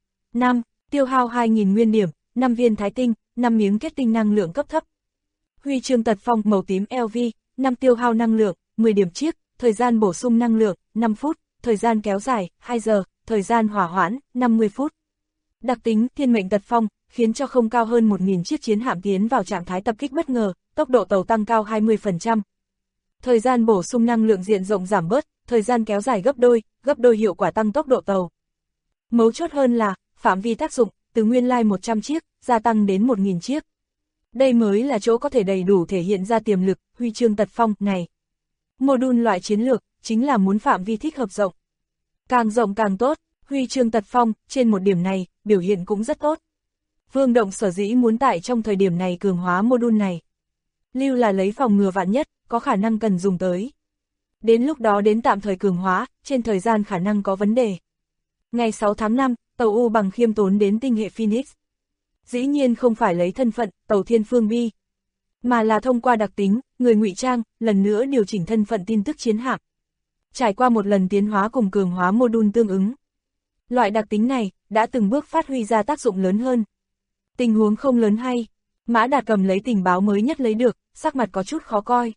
5. Tiêu hao 2.000 nguyên điểm, 5 viên thái tinh, 5 miếng kết tinh năng lượng cấp thấp. Huy chương tật phong màu tím LV, 5 tiêu hao năng lượng, 10 điểm chiếc, thời gian bổ sung năng lượng, 5 phút, thời gian kéo dài, 2 giờ, thời gian hỏa hoãn, 50 phút. Đặc tính thiên mệnh tật phong, khiến cho không cao hơn 1.000 chiếc chiến hạm tiến vào trạng thái tập kích bất ngờ, tốc độ tàu tăng cao 20%. Thời gian bổ sung năng lượng diện rộng giảm bớt, thời gian kéo dài gấp đôi hiệu quả tăng tốc độ tàu. Mấu chốt hơn là, phạm vi tác dụng, từ nguyên lai 100 chiếc, gia tăng đến 1.000 chiếc. Đây mới là chỗ có thể đầy đủ thể hiện ra tiềm lực, huy chương tật phong này. Module loại chiến lược, chính là muốn phạm vi thích hợp rộng. Càng rộng càng tốt, huy chương tật phong, trên một điểm này, biểu hiện cũng rất tốt. Vương Động sở dĩ muốn tại trong thời điểm này cường hóa module này. Lưu là lấy phòng ngừa vạn nhất, có khả năng cần dùng tới. Đến lúc đó đến tạm thời cường hóa, trên thời gian khả năng có vấn đề. Ngày 6 tháng 5, tàu U bằng khiêm tốn đến tinh hệ Phoenix. Dĩ nhiên không phải lấy thân phận, tàu Thiên Phương Bi, mà là thông qua đặc tính, người ngụy trang, lần nữa điều chỉnh thân phận tin tức chiến hạm. Trải qua một lần tiến hóa cùng cường hóa module tương ứng. Loại đặc tính này, đã từng bước phát huy ra tác dụng lớn hơn. Tình huống không lớn hay. Mã Đạt cầm lấy tình báo mới nhất lấy được, sắc mặt có chút khó coi.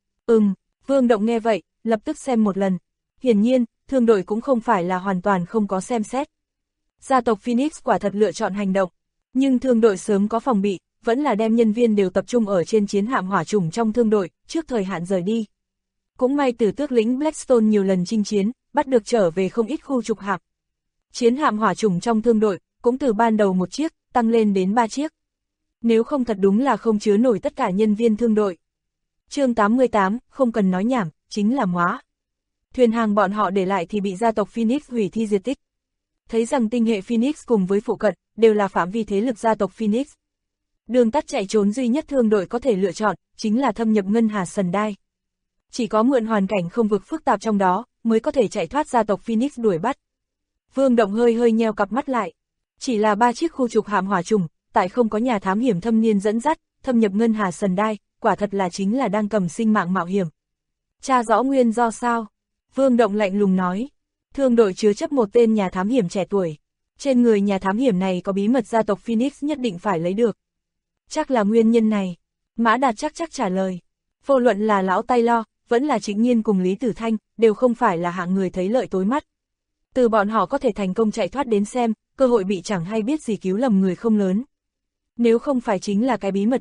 Vương Động nghe vậy, lập tức xem một lần. Hiển nhiên, thương đội cũng không phải là hoàn toàn không có xem xét. Gia tộc Phoenix quả thật lựa chọn hành động, nhưng thương đội sớm có phòng bị, vẫn là đem nhân viên đều tập trung ở trên chiến hạm hỏa trùng trong thương đội, trước thời hạn rời đi. Cũng may Tử Tước lĩnh Blackstone nhiều lần chinh chiến, bắt được trở về không ít khu trục hạm. Chiến hạm hỏa trùng trong thương đội, cũng từ ban đầu 1 chiếc, tăng lên đến 3 chiếc. Nếu không thật đúng là không chứa nổi tất cả nhân viên thương đội. Chương 88, không cần nói nhảm, chính là móa. Thuyền hàng bọn họ để lại thì bị gia tộc Phoenix hủy thi diệt tích. Thấy rằng tinh hệ Phoenix cùng với phụ cận, đều là phạm vi thế lực gia tộc Phoenix. Đường tắt chạy trốn duy nhất thương đội có thể lựa chọn, chính là thâm nhập ngân hà sần đai. Chỉ có mượn hoàn cảnh không vực phức tạp trong đó, mới có thể chạy thoát gia tộc Phoenix đuổi bắt. Vương Động hơi nheo cặp mắt lại. Chỉ là 3 chiếc khu trục hạm hỏa trùng, tại không có nhà thám hiểm thâm niên dẫn dắt, thâm nhập ngân hà sần đai, quả thật là chính là đang cầm sinh mạng mạo hiểm. Tra rõ nguyên do sao? Vương Động lạnh lùng nói. Thương đội chứa chấp một tên nhà thám hiểm trẻ tuổi. Trên người nhà thám hiểm này có bí mật gia tộc Phoenix nhất định phải lấy được. Chắc là nguyên nhân này. Mã Đạt chắc trả lời. Vô luận là lão Taylor, vẫn là Trịnh Nhiên cùng Lý Tử Thanh, đều không phải là hạng người thấy lợi tối mắt. Từ bọn họ có thể thành công chạy thoát đến xem, cơ hội bị chẳng hay biết gì cứu lầm người không lớn. Nếu không phải chính là cái bí mật này,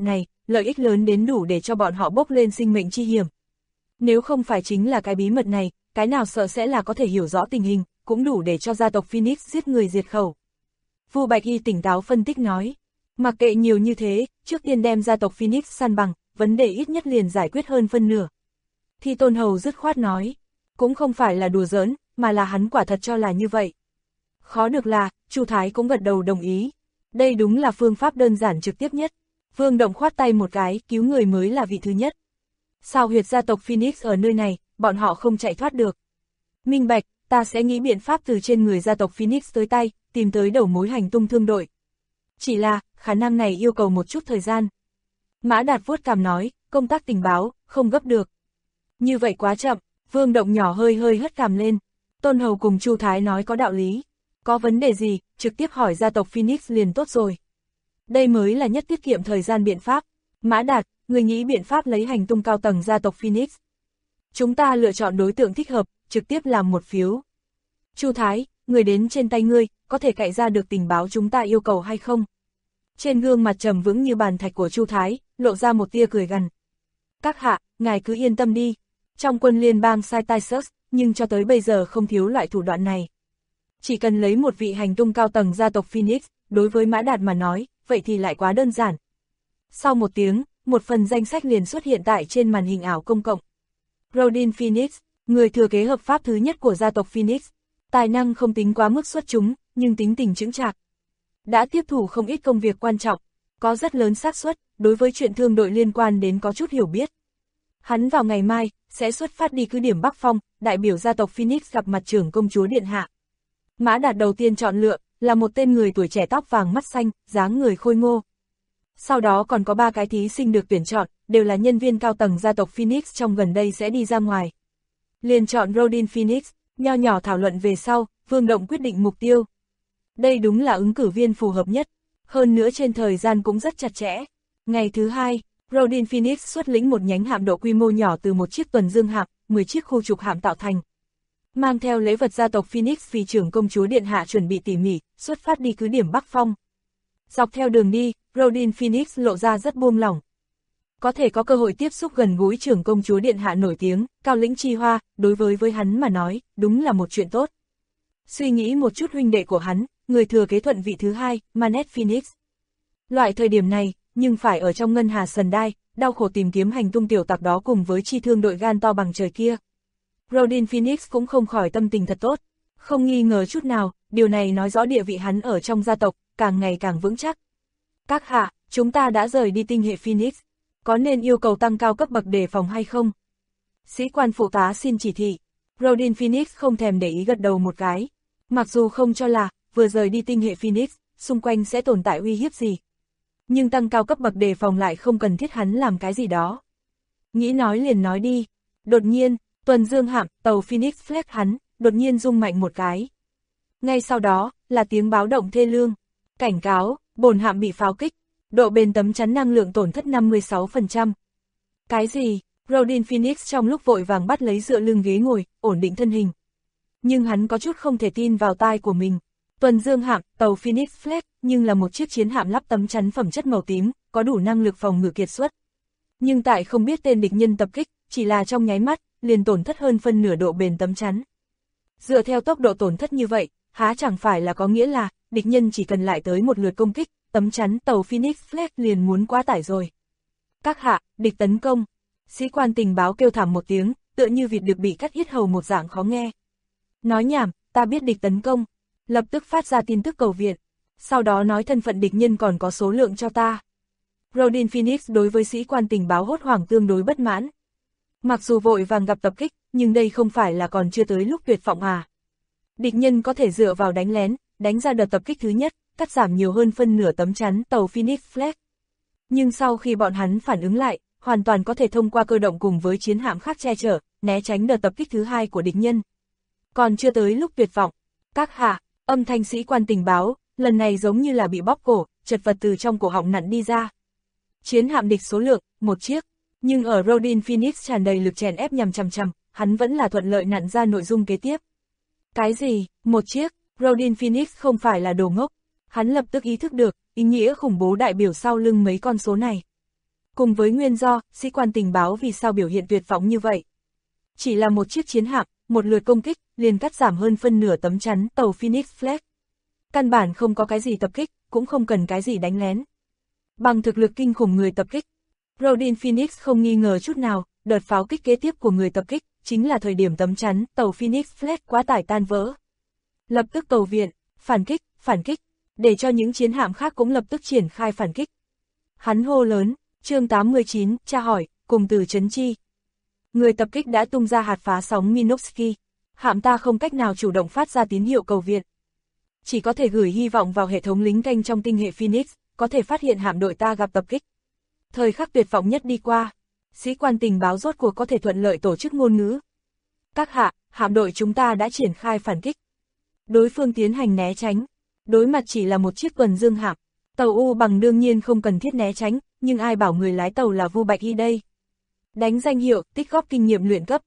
lợi ích lớn đến đủ để cho bọn họ bốc lên sinh mệnh chi hiểm. Nếu không phải chính là cái bí mật này, cái nào sợ sẽ là có thể hiểu rõ tình hình, cũng đủ để cho gia tộc Phoenix giết người diệt khẩu. Vu Bạch Y tỉnh táo phân tích nói, mặc kệ nhiều như thế, trước tiên đem gia tộc Phoenix san bằng, vấn đề ít nhất liền giải quyết hơn phân nửa. Thi Tôn Hầu dứt khoát nói, cũng không phải là đùa giỡn, mà là hắn quả thật cho là như vậy. Khó được là, Chu Thái cũng gật đầu đồng ý. Đây đúng là phương pháp đơn giản trực tiếp nhất. Vương Động khoát tay một cái, cứu người mới là vị thứ nhất. Sao huyệt gia tộc Phoenix ở nơi này, bọn họ không chạy thoát được. Minh bạch, ta sẽ nghĩ biện pháp từ trên người gia tộc Phoenix tới tay, tìm tới đầu mối hành tung thương đội. Chỉ là, khả năng này yêu cầu một chút thời gian. Mã Đạt vuốt cằm nói, công tác tình báo, không gấp được. Như vậy quá chậm, Vương Động nhỏ hơi hất cằm lên. Tôn Hầu cùng Chu Thái nói có đạo lý. Có vấn đề gì, trực tiếp hỏi gia tộc Phoenix liền tốt rồi. Đây mới là nhất tiết kiệm thời gian biện pháp. Mã Đạt, người nghĩ biện pháp lấy hành tung cao tầng gia tộc Phoenix. Chúng ta lựa chọn đối tượng thích hợp, trực tiếp làm một phiếu. Chu Thái, người đến trên tay ngươi, có thể cậy ra được tình báo chúng ta yêu cầu hay không? Trên gương mặt trầm vững như bàn thạch của Chu Thái, lộ ra một tia cười gằn. Các hạ, ngài cứ yên tâm đi. Trong quân liên bang Cyrus, nhưng cho tới bây giờ không thiếu loại thủ đoạn này. Chỉ cần lấy một vị hành tung cao tầng gia tộc Phoenix, đối với Mã Đạt mà nói, vậy thì lại quá đơn giản. Sau một tiếng, một phần danh sách liền xuất hiện tại trên màn hình ảo công cộng. Rodin Phoenix, người thừa kế hợp pháp thứ nhất của gia tộc Phoenix. Tài năng không tính quá mức xuất chúng, nhưng tính tình chững chạc. Đã tiếp thủ không ít công việc quan trọng, có rất lớn xác suất đối với chuyện thương đội liên quan đến có chút hiểu biết. Hắn vào ngày mai, sẽ xuất phát đi cứ điểm Bắc Phong, đại biểu gia tộc Phoenix gặp mặt trưởng công chúa Điện Hạ. Mã Đạt đầu tiên chọn lựa, là một tên người tuổi trẻ tóc vàng mắt xanh, dáng người khôi ngô. Sau đó còn có 3 cái thí sinh được tuyển chọn, đều là nhân viên cao tầng gia tộc Phoenix trong gần đây sẽ đi ra ngoài. Liền chọn Rodin Phoenix, nho nhỏ thảo luận về sau, Vương Động quyết định mục tiêu. Đây đúng là ứng cử viên phù hợp nhất, hơn nữa trên thời gian cũng rất chặt chẽ. Ngày thứ 2, Rodin Phoenix xuất lĩnh một nhánh hạm độ quy mô nhỏ từ một chiếc tuần dương hạm, 10 chiếc khu trục hạm tạo thành. Mang theo lễ vật gia tộc Phoenix vì trưởng công chúa Điện Hạ chuẩn bị tỉ mỉ, xuất phát đi cứ điểm Bắc Phong. Dọc theo đường đi, Rodin Phoenix lộ ra rất buông lỏng. Có thể có cơ hội tiếp xúc gần gũi trưởng công chúa Điện Hạ nổi tiếng, Cao Lĩnh Chi Hoa, đối với hắn mà nói, đúng là một chuyện tốt. Suy nghĩ một chút huynh đệ của hắn, người thừa kế thuận vị thứ 2, Manet Phoenix. Loại thời điểm này, nhưng phải ở trong ngân hà sần đai, đau khổ tìm kiếm hành tung tiểu tặc đó cùng với chi thương đội gan to bằng trời kia. Rodin Phoenix cũng không khỏi tâm tình thật tốt, không nghi ngờ chút nào, điều này nói rõ địa vị hắn ở trong gia tộc, càng ngày càng vững chắc. Các hạ, chúng ta đã rời đi tinh hệ Phoenix, có nên yêu cầu tăng cao cấp bậc đề phòng hay không? Sĩ quan phụ tá xin chỉ thị. Rodin Phoenix không thèm để ý gật đầu một cái, mặc dù không cho là, vừa rời đi tinh hệ Phoenix, xung quanh sẽ tồn tại uy hiếp gì. Nhưng tăng cao cấp bậc đề phòng lại không cần thiết hắn làm cái gì đó. Nghĩ nói liền nói đi. Đột nhiên, tuần dương hạm, tàu Phoenix Flag hắn, đột nhiên rung mạnh một cái. Ngay sau đó, là tiếng báo động thê lương. Cảnh cáo, bồn hạm bị pháo kích, độ bền tấm chắn năng lượng tổn thất 56%. Cái gì? Rodin Phoenix trong lúc vội vàng bắt lấy dựa lưng ghế ngồi, ổn định thân hình. Nhưng hắn có chút không thể tin vào tai của mình. Tuần dương hạm, tàu Phoenix Flag, nhưng là một chiếc chiến hạm lắp tấm chắn phẩm chất màu tím, có đủ năng lực phòng ngự kiệt xuất. Nhưng tại không biết tên địch nhân tập kích, chỉ là trong nháy mắt, liền tổn thất hơn phân nửa độ bền tấm chắn. Dựa theo tốc độ tổn thất như vậy, há chẳng phải là có nghĩa là, địch nhân chỉ cần lại tới một lượt công kích, tấm chắn tàu Phoenix Flag liền muốn quá tải rồi. Các hạ, địch tấn công. Sĩ quan tình báo kêu thảm một tiếng, tựa như vịt được bị cắt yết hầu một dạng khó nghe. Nói nhảm, ta biết địch tấn công. Lập tức phát ra tin tức cầu viện. Sau đó nói thân phận địch nhân còn có số lượng cho ta. Rodin Phoenix đối với sĩ quan tình báo hốt hoảng tương đối bất mãn. Mặc dù vội vàng gặp tập kích, nhưng đây không phải là còn chưa tới lúc tuyệt vọng à. Địch nhân có thể dựa vào đánh lén, đánh ra đợt tập kích thứ nhất, cắt giảm nhiều hơn phân nửa tấm chắn tàu Phoenix Flag. Nhưng sau khi bọn hắn phản ứng lại, hoàn toàn có thể thông qua cơ động cùng với chiến hạm khác che chở, né tránh đợt tập kích thứ 2 của địch nhân. Còn chưa tới lúc tuyệt vọng. Các hạ, âm thanh sĩ quan tình báo, lần này giống như là bị bóp cổ, chật vật từ trong cổ họng nặn đi ra. Chiến hạm địch số lượng, 1 chiếc, nhưng ở Rodin Phoenix tràn đầy lực chèn ép nhằm chằm chằm, hắn vẫn là thuận lợi nặn ra nội dung kế tiếp. Cái gì, 1 chiếc, Rodin Phoenix không phải là đồ ngốc, hắn lập tức ý thức được, ý nghĩa khủng bố đại biểu sau lưng mấy con số này. Cùng với nguyên do, sĩ quan tình báo vì sao biểu hiện tuyệt vọng như vậy. Chỉ là một chiếc chiến hạm, một lượt công kích, liền cắt giảm hơn phân nửa tấm chắn tàu Phoenix Flag. Căn bản không có cái gì tập kích, cũng không cần cái gì đánh lén. Bằng thực lực kinh khủng người tập kích, Rodin Phoenix không nghi ngờ chút nào, đợt pháo kích kế tiếp của người tập kích, chính là thời điểm tấm chắn tàu Phoenix Flag quá tải tan vỡ. Lập tức cầu viện, phản kích, để cho những chiến hạm khác cũng lập tức triển khai phản kích. Hắn hô lớn, chương 89, tra hỏi, cùng từ trấn chi. Người tập kích đã tung ra hạt phá sóng Minovsky, hạm ta không cách nào chủ động phát ra tín hiệu cầu viện. Chỉ có thể gửi hy vọng vào hệ thống lính canh trong tinh hệ Phoenix, có thể phát hiện hạm đội ta gặp tập kích. Thời khắc tuyệt vọng nhất đi qua, sĩ quan tình báo rốt cuộc có thể thuận lợi tổ chức ngôn ngữ. Các hạ, hạm đội chúng ta đã triển khai phản kích. Đối phương tiến hành né tránh, đối mặt chỉ là một chiếc tuần dương hạm. Tàu U Bằng đương nhiên không cần thiết né tránh, nhưng ai bảo người lái tàu là Vu Bạch Y đây. Đánh danh hiệu, tích góp kinh nghiệm luyện cấp.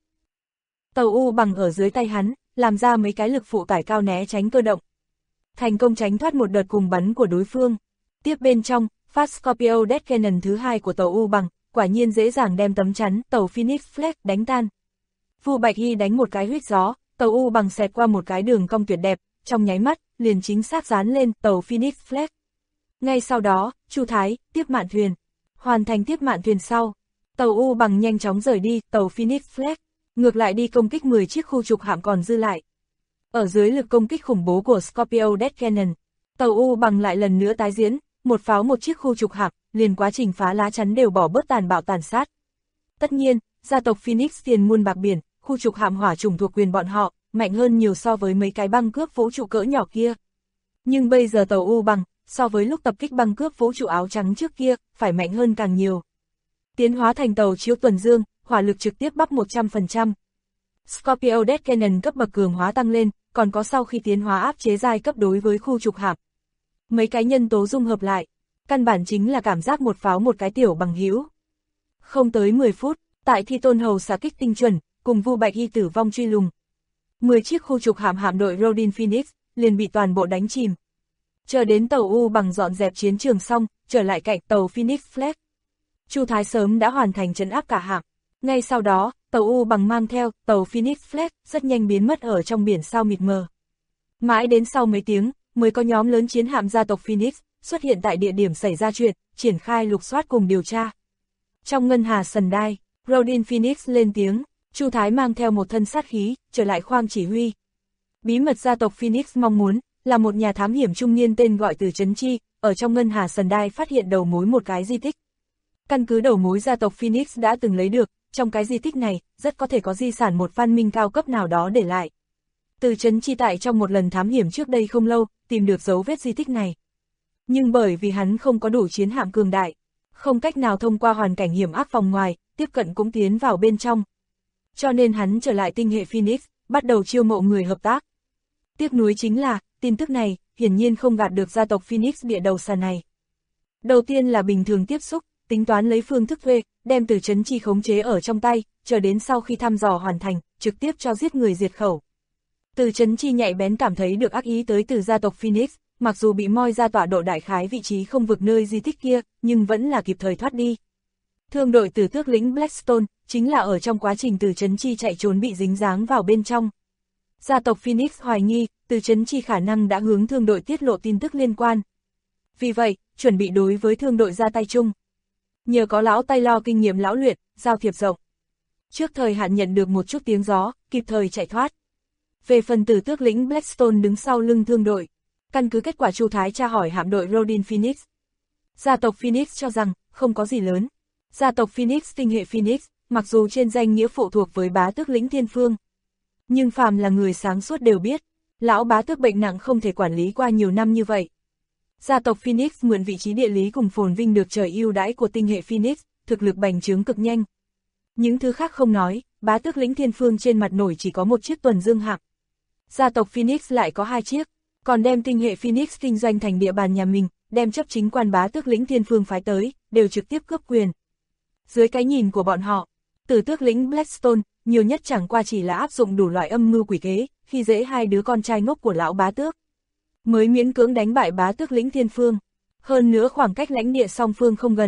Tàu U Bằng ở dưới tay hắn, làm ra mấy cái lực phụ tải cao né tránh cơ động. Thành công tránh thoát một đợt cùng bắn của đối phương. Tiếp bên trong, phát Scorpio Death Cannon thứ hai của tàu U Bằng, quả nhiên dễ dàng đem tấm chắn tàu Phoenix Flag đánh tan. Vu Bạch Y đánh một cái huyết gió, tàu U Bằng xẹt qua một cái đường cong tuyệt đẹp, trong nháy mắt, liền chính xác dán lên tàu Phoenix Flag. Ngay sau đó, Chu Thái, tiếp mạn thuyền. Hoàn thành tiếp mạn thuyền sau, tàu U Bằng nhanh chóng rời đi, tàu Phoenix Flag, ngược lại đi công kích 10 chiếc khu trục hạm còn dư lại. Ở dưới lực công kích khủng bố của Scorpio Death Cannon, tàu U Bằng lại lần nữa tái diễn, một pháo một chiếc khu trục hạm, liền quá trình phá lá chắn đều bỏ bớt tàn bạo tàn sát. Tất nhiên, gia tộc Phoenix tiền muôn bạc biển, khu trục hạm hỏa trùng thuộc quyền bọn họ, mạnh hơn nhiều so với mấy cái băng cướp vũ trụ cỡ nhỏ kia. Nhưng bây giờ tàu U Bằng, so với lúc tập kích băng cướp vũ trụ áo trắng trước kia, phải mạnh hơn càng nhiều. Tiến hóa thành tàu chiếu tuần dương, hỏa lực trực tiếp bắp 100%. Scorpio Death Cannon cấp bậc cường hóa tăng lên, còn có sau khi tiến hóa áp chế giai cấp đối với khu trục hạm. Mấy cái nhân tố dung hợp lại, căn bản chính là cảm giác một pháo một cái tiểu bằng hữu. Không tới 10 phút, tại Thi Tôn Hầu xạ kích tinh chuẩn, cùng Vu Bạch Y tử vong truy lùng. 10 chiếc khu trục hạm đội Rodin Phoenix, liền bị toàn bộ đánh chìm. Chờ đến tàu U Bằng dọn dẹp chiến trường xong, trở lại cạnh tàu Phoenix Flag. Chu Thái sớm đã hoàn thành trấn áp cả hạm. Ngay sau đó, tàu U Bằng mang theo tàu Phoenix Flag rất nhanh biến mất ở trong biển sao mịt mờ. Mãi đến sau mấy tiếng, mới có nhóm lớn chiến hạm gia tộc Phoenix xuất hiện tại địa điểm xảy ra chuyện, triển khai lục soát cùng điều tra. Trong ngân hà Sendai, Rodin Phoenix lên tiếng, Chu Thái mang theo một thân sát khí, trở lại khoang chỉ huy. Bí mật gia tộc Phoenix mong muốn là một nhà thám hiểm trung niên tên gọi Từ Trấn Chi, ở trong ngân hà Sendai phát hiện đầu mối một cái di tích. Căn cứ đầu mối gia tộc Phoenix đã từng lấy được, trong cái di tích này, rất có thể có di sản một văn minh cao cấp nào đó để lại. Từ Trấn Chi tại trong một lần thám hiểm trước đây không lâu, tìm được dấu vết di tích này. Nhưng bởi vì hắn không có đủ chiến hạm cường đại, không cách nào thông qua hoàn cảnh hiểm ác vòng ngoài, tiếp cận cũng tiến vào bên trong. Cho nên hắn trở lại tinh hệ Phoenix, bắt đầu chiêu mộ người hợp tác. Tiếc nuối chính là, tin tức này, hiển nhiên không gạt được gia tộc Phoenix địa đầu xà này. Đầu tiên là bình thường tiếp xúc, tính toán lấy phương thức thuê, đem Từ Trấn Chi khống chế ở trong tay, chờ đến sau khi thăm dò hoàn thành, trực tiếp cho giết người diệt khẩu. Từ Trấn Chi nhạy bén cảm thấy được ác ý tới từ gia tộc Phoenix, mặc dù bị moi ra tọa độ đại khái vị trí không vực nơi di tích kia, nhưng vẫn là kịp thời thoát đi. Thương đội Tử Tước lĩnh Blackstone, chính là ở trong quá trình Từ Trấn Chi chạy trốn bị dính dáng vào bên trong. Gia tộc Phoenix hoài nghi, Từ Trấn Chi khả năng đã hướng thương đội tiết lộ tin tức liên quan. Vì vậy, chuẩn bị đối với thương đội ra tay chung. Nhờ có lão Taylor kinh nghiệm lão luyện, giao thiệp rộng. Trước thời hạn nhận được một chút tiếng gió, kịp thời chạy thoát. Về phần Tử Tước lĩnh Blackstone đứng sau lưng thương đội, căn cứ kết quả Chu Thái tra hỏi hạm đội Rodin Phoenix. Gia tộc Phoenix cho rằng, không có gì lớn. Gia tộc Phoenix tinh hệ Phoenix, mặc dù trên danh nghĩa phụ thuộc với bá tước lĩnh Thiên Phương. Nhưng phàm là người sáng suốt đều biết, lão bá tước bệnh nặng không thể quản lý qua nhiều năm như vậy. Gia tộc Phoenix mượn vị trí địa lý cùng phồn vinh được trời ưu đãi của tinh hệ Phoenix, thực lực bành trướng cực nhanh. Những thứ khác không nói, bá tước lĩnh Thiên Phương trên mặt nổi chỉ có một chiếc tuần dương hạm. Gia tộc Phoenix lại có 2 chiếc, còn đem tinh hệ Phoenix kinh doanh thành địa bàn nhà mình, đem chấp chính quan bá tước lĩnh Thiên Phương phái tới, đều trực tiếp cướp quyền. Dưới cái nhìn của bọn họ, Tử Tước lĩnh Blackstone, nhiều nhất chẳng qua chỉ là áp dụng đủ loại âm mưu quỷ kế, khi dễ 2 đứa con trai ngốc của lão bá tước. Mới miễn cưỡng đánh bại bá tước lĩnh Thiên Phương. Hơn nữa khoảng cách lãnh địa song phương không gần.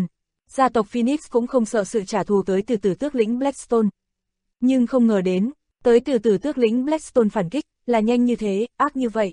Gia tộc Phoenix cũng không sợ sự trả thù tới từ tử tước lĩnh Blackstone. Nhưng không ngờ đến, tới từ tử tước lĩnh Blackstone phản kích, là nhanh như thế, ác như vậy.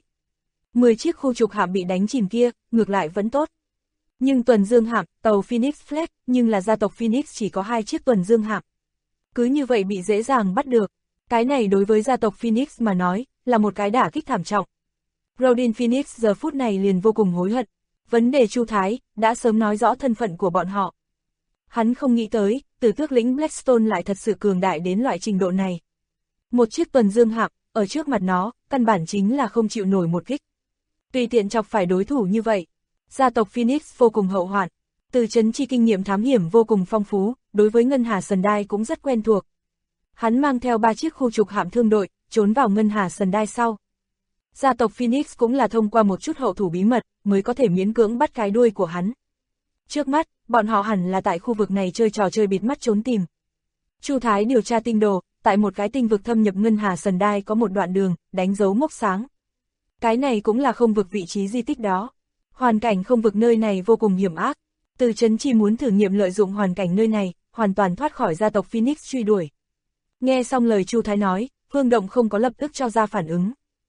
10 chiếc khu trục hạm bị đánh chìm kia, ngược lại vẫn tốt. Nhưng tuần dương hạm, tàu Phoenix Flag, nhưng là gia tộc Phoenix chỉ có 2 chiếc tuần dương hạm. Cứ như vậy bị dễ dàng bắt được. Cái này đối với gia tộc Phoenix mà nói, là một cái đả kích thảm trọng. Rodin Phoenix giờ phút này liền vô cùng hối hận. Vấn đề Chu Thái, đã sớm nói rõ thân phận của bọn họ. Hắn không nghĩ tới, tử tước lĩnh Blackstone lại thật sự cường đại đến loại trình độ này. Một chiếc tuần dương hạm, ở trước mặt nó, căn bản chính là không chịu nổi một kích. Tùy tiện chọc phải đối thủ như vậy. Gia tộc Phoenix vô cùng hậu hoạn. Từ Trấn Chi kinh nghiệm thám hiểm vô cùng phong phú, đối với Ngân Hà Sần Đai cũng rất quen thuộc. Hắn mang theo 3 chiếc khu trục hạm thương đội, trốn vào Ngân Hà Sần Đai sau. Gia tộc Phoenix cũng là thông qua một chút hậu thủ bí mật, mới có thể miễn cưỡng bắt cái đuôi của hắn. Trước mắt, bọn họ hẳn là tại khu vực này chơi trò chơi bịt mắt trốn tìm. Chu Thái điều tra tinh đồ, tại một cái tinh vực thâm nhập Ngân Hà Sần Đai có một đoạn đường, đánh dấu mốc sáng. Cái này cũng là không vực vị trí di tích đó. Hoàn cảnh không vực nơi này vô cùng hiểm ác. Từ Trấn Chi muốn thử nghiệm lợi dụng hoàn cảnh nơi này, hoàn toàn thoát khỏi gia tộc Phoenix truy đuổi. Nghe xong lời Chu Thái nói, Vương Động không có lập tức cho ra phản ứng.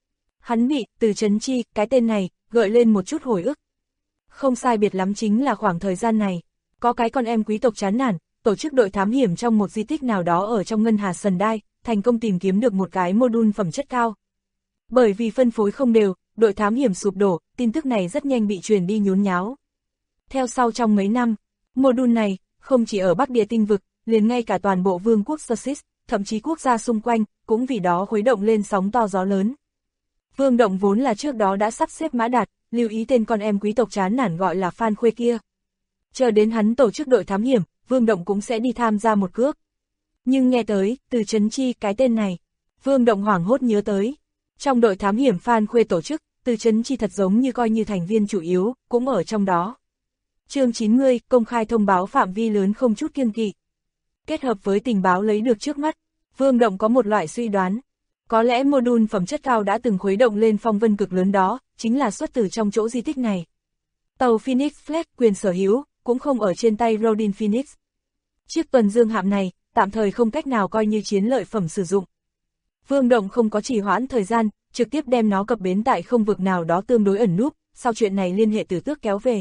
Hắn bị Từ Trấn Chi, cái tên này, gợi lên một chút hồi ức. Không sai biệt lắm chính là khoảng thời gian này, có cái con em quý tộc chán nản, tổ chức đội thám hiểm trong một di tích nào đó ở trong Ngân Hà Sần Đai, thành công tìm kiếm được một cái module phẩm chất cao. Bởi vì phân phối không đều, đội thám hiểm sụp đổ, tin tức này rất nhanh bị truyền đi nhốn nháo. Theo sau trong mấy năm, module này, không chỉ ở Bắc Địa tinh vực, liền ngay cả toàn bộ vương quốc Sussex, thậm chí quốc gia xung quanh, cũng vì đó khuấy động lên sóng to gió lớn. Vương Động vốn là trước đó đã sắp xếp Mã Đạt, lưu ý tên con em quý tộc chán nản gọi là Phan Khuê kia. Chờ đến hắn tổ chức đội thám hiểm, Vương Động cũng sẽ đi tham gia một cước. Nhưng nghe tới, Từ Trấn Chi cái tên này, Vương Động hoảng hốt nhớ tới. Trong đội thám hiểm Phan Khuê tổ chức, Từ Trấn Chi thật giống như coi như thành viên chủ yếu, cũng ở trong đó. Chương 90, công khai thông báo phạm vi lớn không chút kiêng kỵ. Kết hợp với tình báo lấy được trước mắt, Vương Động có một loại suy đoán. Có lẽ module phẩm chất cao đã từng khuấy động lên phong vân cực lớn đó, chính là xuất từ trong chỗ di tích này. Tàu Phoenix Flag quyền sở hữu, cũng không ở trên tay Rodin Phoenix. Chiếc tuần dương hạm này, tạm thời không cách nào coi như chiến lợi phẩm sử dụng. Vương Động không có trì hoãn thời gian, trực tiếp đem nó cập bến tại không vực nào đó tương đối ẩn núp, sau chuyện này liên hệ tử tước kéo về.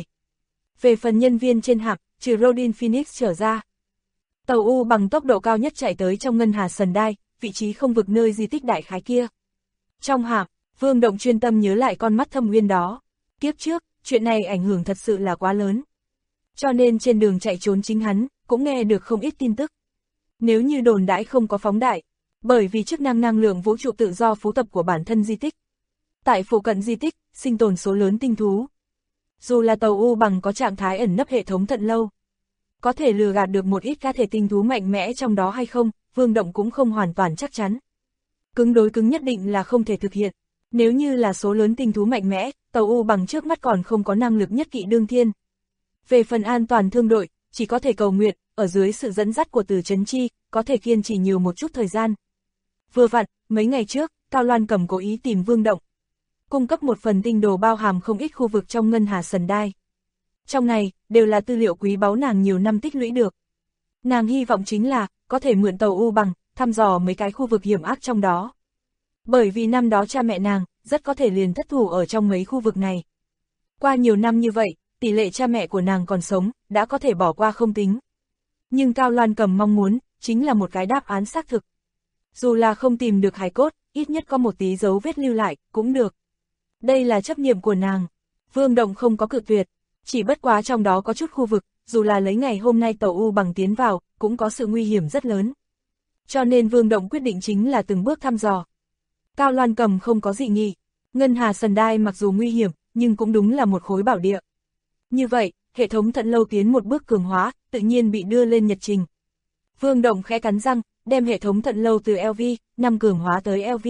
Về phần nhân viên trên hạm, trừ Rodin Phoenix trở ra. Tàu U bằng tốc độ cao nhất chạy tới trong Ngân Hà Sần Đai, vị trí không vực nơi di tích đại khái kia. Trong hạm, Vương Động chuyên tâm nhớ lại con mắt thâm uyên đó. Kiếp trước, chuyện này ảnh hưởng thật sự là quá lớn. Cho nên trên đường chạy trốn chính hắn, cũng nghe được không ít tin tức. Nếu như đồn đãi không có phóng đại, bởi vì chức năng năng lượng vũ trụ tự do phú tập của bản thân di tích. Tại phụ cận di tích, sinh tồn số lớn tinh thú. Dù là tàu U bằng có trạng thái ẩn nấp hệ thống thận lâu, có thể lừa gạt được một ít cá thể tinh thú mạnh mẽ trong đó hay không, Vương Động cũng không hoàn toàn chắc chắn. Cứng đối cứng nhất định là không thể thực hiện. Nếu như là số lớn tinh thú mạnh mẽ, tàu U bằng trước mắt còn không có năng lực nhất kỵ đương thiên. Về phần an toàn thương đội, chỉ có thể cầu nguyện, ở dưới sự dẫn dắt của Từ Trấn Chi, có thể kiên trì nhiều một chút thời gian. Vừa vặn, mấy ngày trước, Cao Loan Cầm cố ý tìm Vương Động. Cung cấp một phần tinh đồ bao hàm không ít khu vực trong Ngân Hà Sần Đai. Trong này, đều là tư liệu quý báu nàng nhiều năm tích lũy được. Nàng hy vọng chính là, có thể mượn tàu U bằng, thăm dò mấy cái khu vực hiểm ác trong đó. Bởi vì năm đó cha mẹ nàng, rất có thể liền thất thủ ở trong mấy khu vực này. Qua nhiều năm như vậy, tỷ lệ cha mẹ của nàng còn sống, đã có thể bỏ qua không tính. Nhưng Cao Loan Cầm mong muốn, chính là một cái đáp án xác thực. Dù là không tìm được hài cốt, ít nhất có một tí dấu vết lưu lại, cũng được. Đây là chấp niệm của nàng. Vương Động không có cự tuyệt, chỉ bất quá trong đó có chút khu vực, dù là lấy ngày hôm nay tàu U bằng tiến vào, cũng có sự nguy hiểm rất lớn. Cho nên Vương Động quyết định chính là từng bước thăm dò. Cao Loan Cầm không có dị nghị. Ngân Hà Sần Đai mặc dù nguy hiểm, nhưng cũng đúng là một khối bảo địa. Như vậy, hệ thống thận lâu tiến một bước cường hóa, tự nhiên bị đưa lên nhật trình. Vương Động khẽ cắn răng, đem hệ thống thận lâu từ LV, 5 cường hóa tới LV.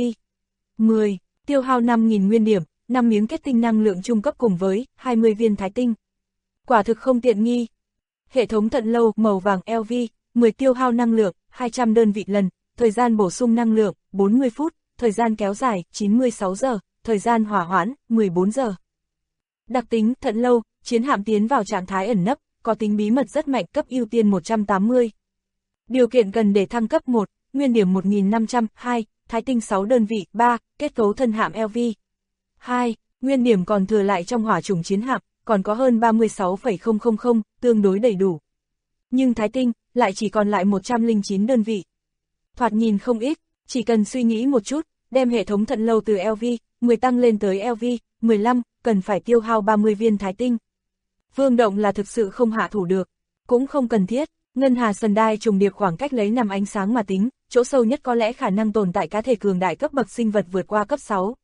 10, tiêu hao 5.000 nguyên điểm, 5 miếng kết tinh năng lượng trung cấp cùng với 20 viên thái tinh. Quả thực không tiện nghi. Hệ thống thận lâu màu vàng LV, 10 tiêu hao năng lượng, 200 đơn vị lần, thời gian bổ sung năng lượng, 40 phút, thời gian kéo dài, 96 giờ, thời gian hỏa hoãn, 14 giờ. Đặc tính thận lâu, chiến hạm tiến vào trạng thái ẩn nấp, có tính bí mật rất mạnh, cấp ưu tiên 180. Điều kiện cần để thăng cấp 1, nguyên điểm 1500, 2, thái tinh 6 đơn vị, 3, kết cấu thân hạm LV. 2, nguyên điểm còn thừa lại trong hỏa chủng chiến hạm, còn có hơn 36,000, tương đối đầy đủ. Nhưng thái tinh, lại chỉ còn lại 109 đơn vị. Thoạt nhìn không ít, chỉ cần suy nghĩ một chút, đem hệ thống thận lâu từ LV, 10 tăng lên tới LV, 15, cần phải tiêu hao 30 viên thái tinh. Vương Động là thực sự không hạ thủ được, cũng không cần thiết, ngân hà sần đai trùng điệp khoảng cách lấy năm ánh sáng mà tính, chỗ sâu nhất có lẽ khả năng tồn tại cá thể cường đại cấp bậc sinh vật vượt qua cấp 6.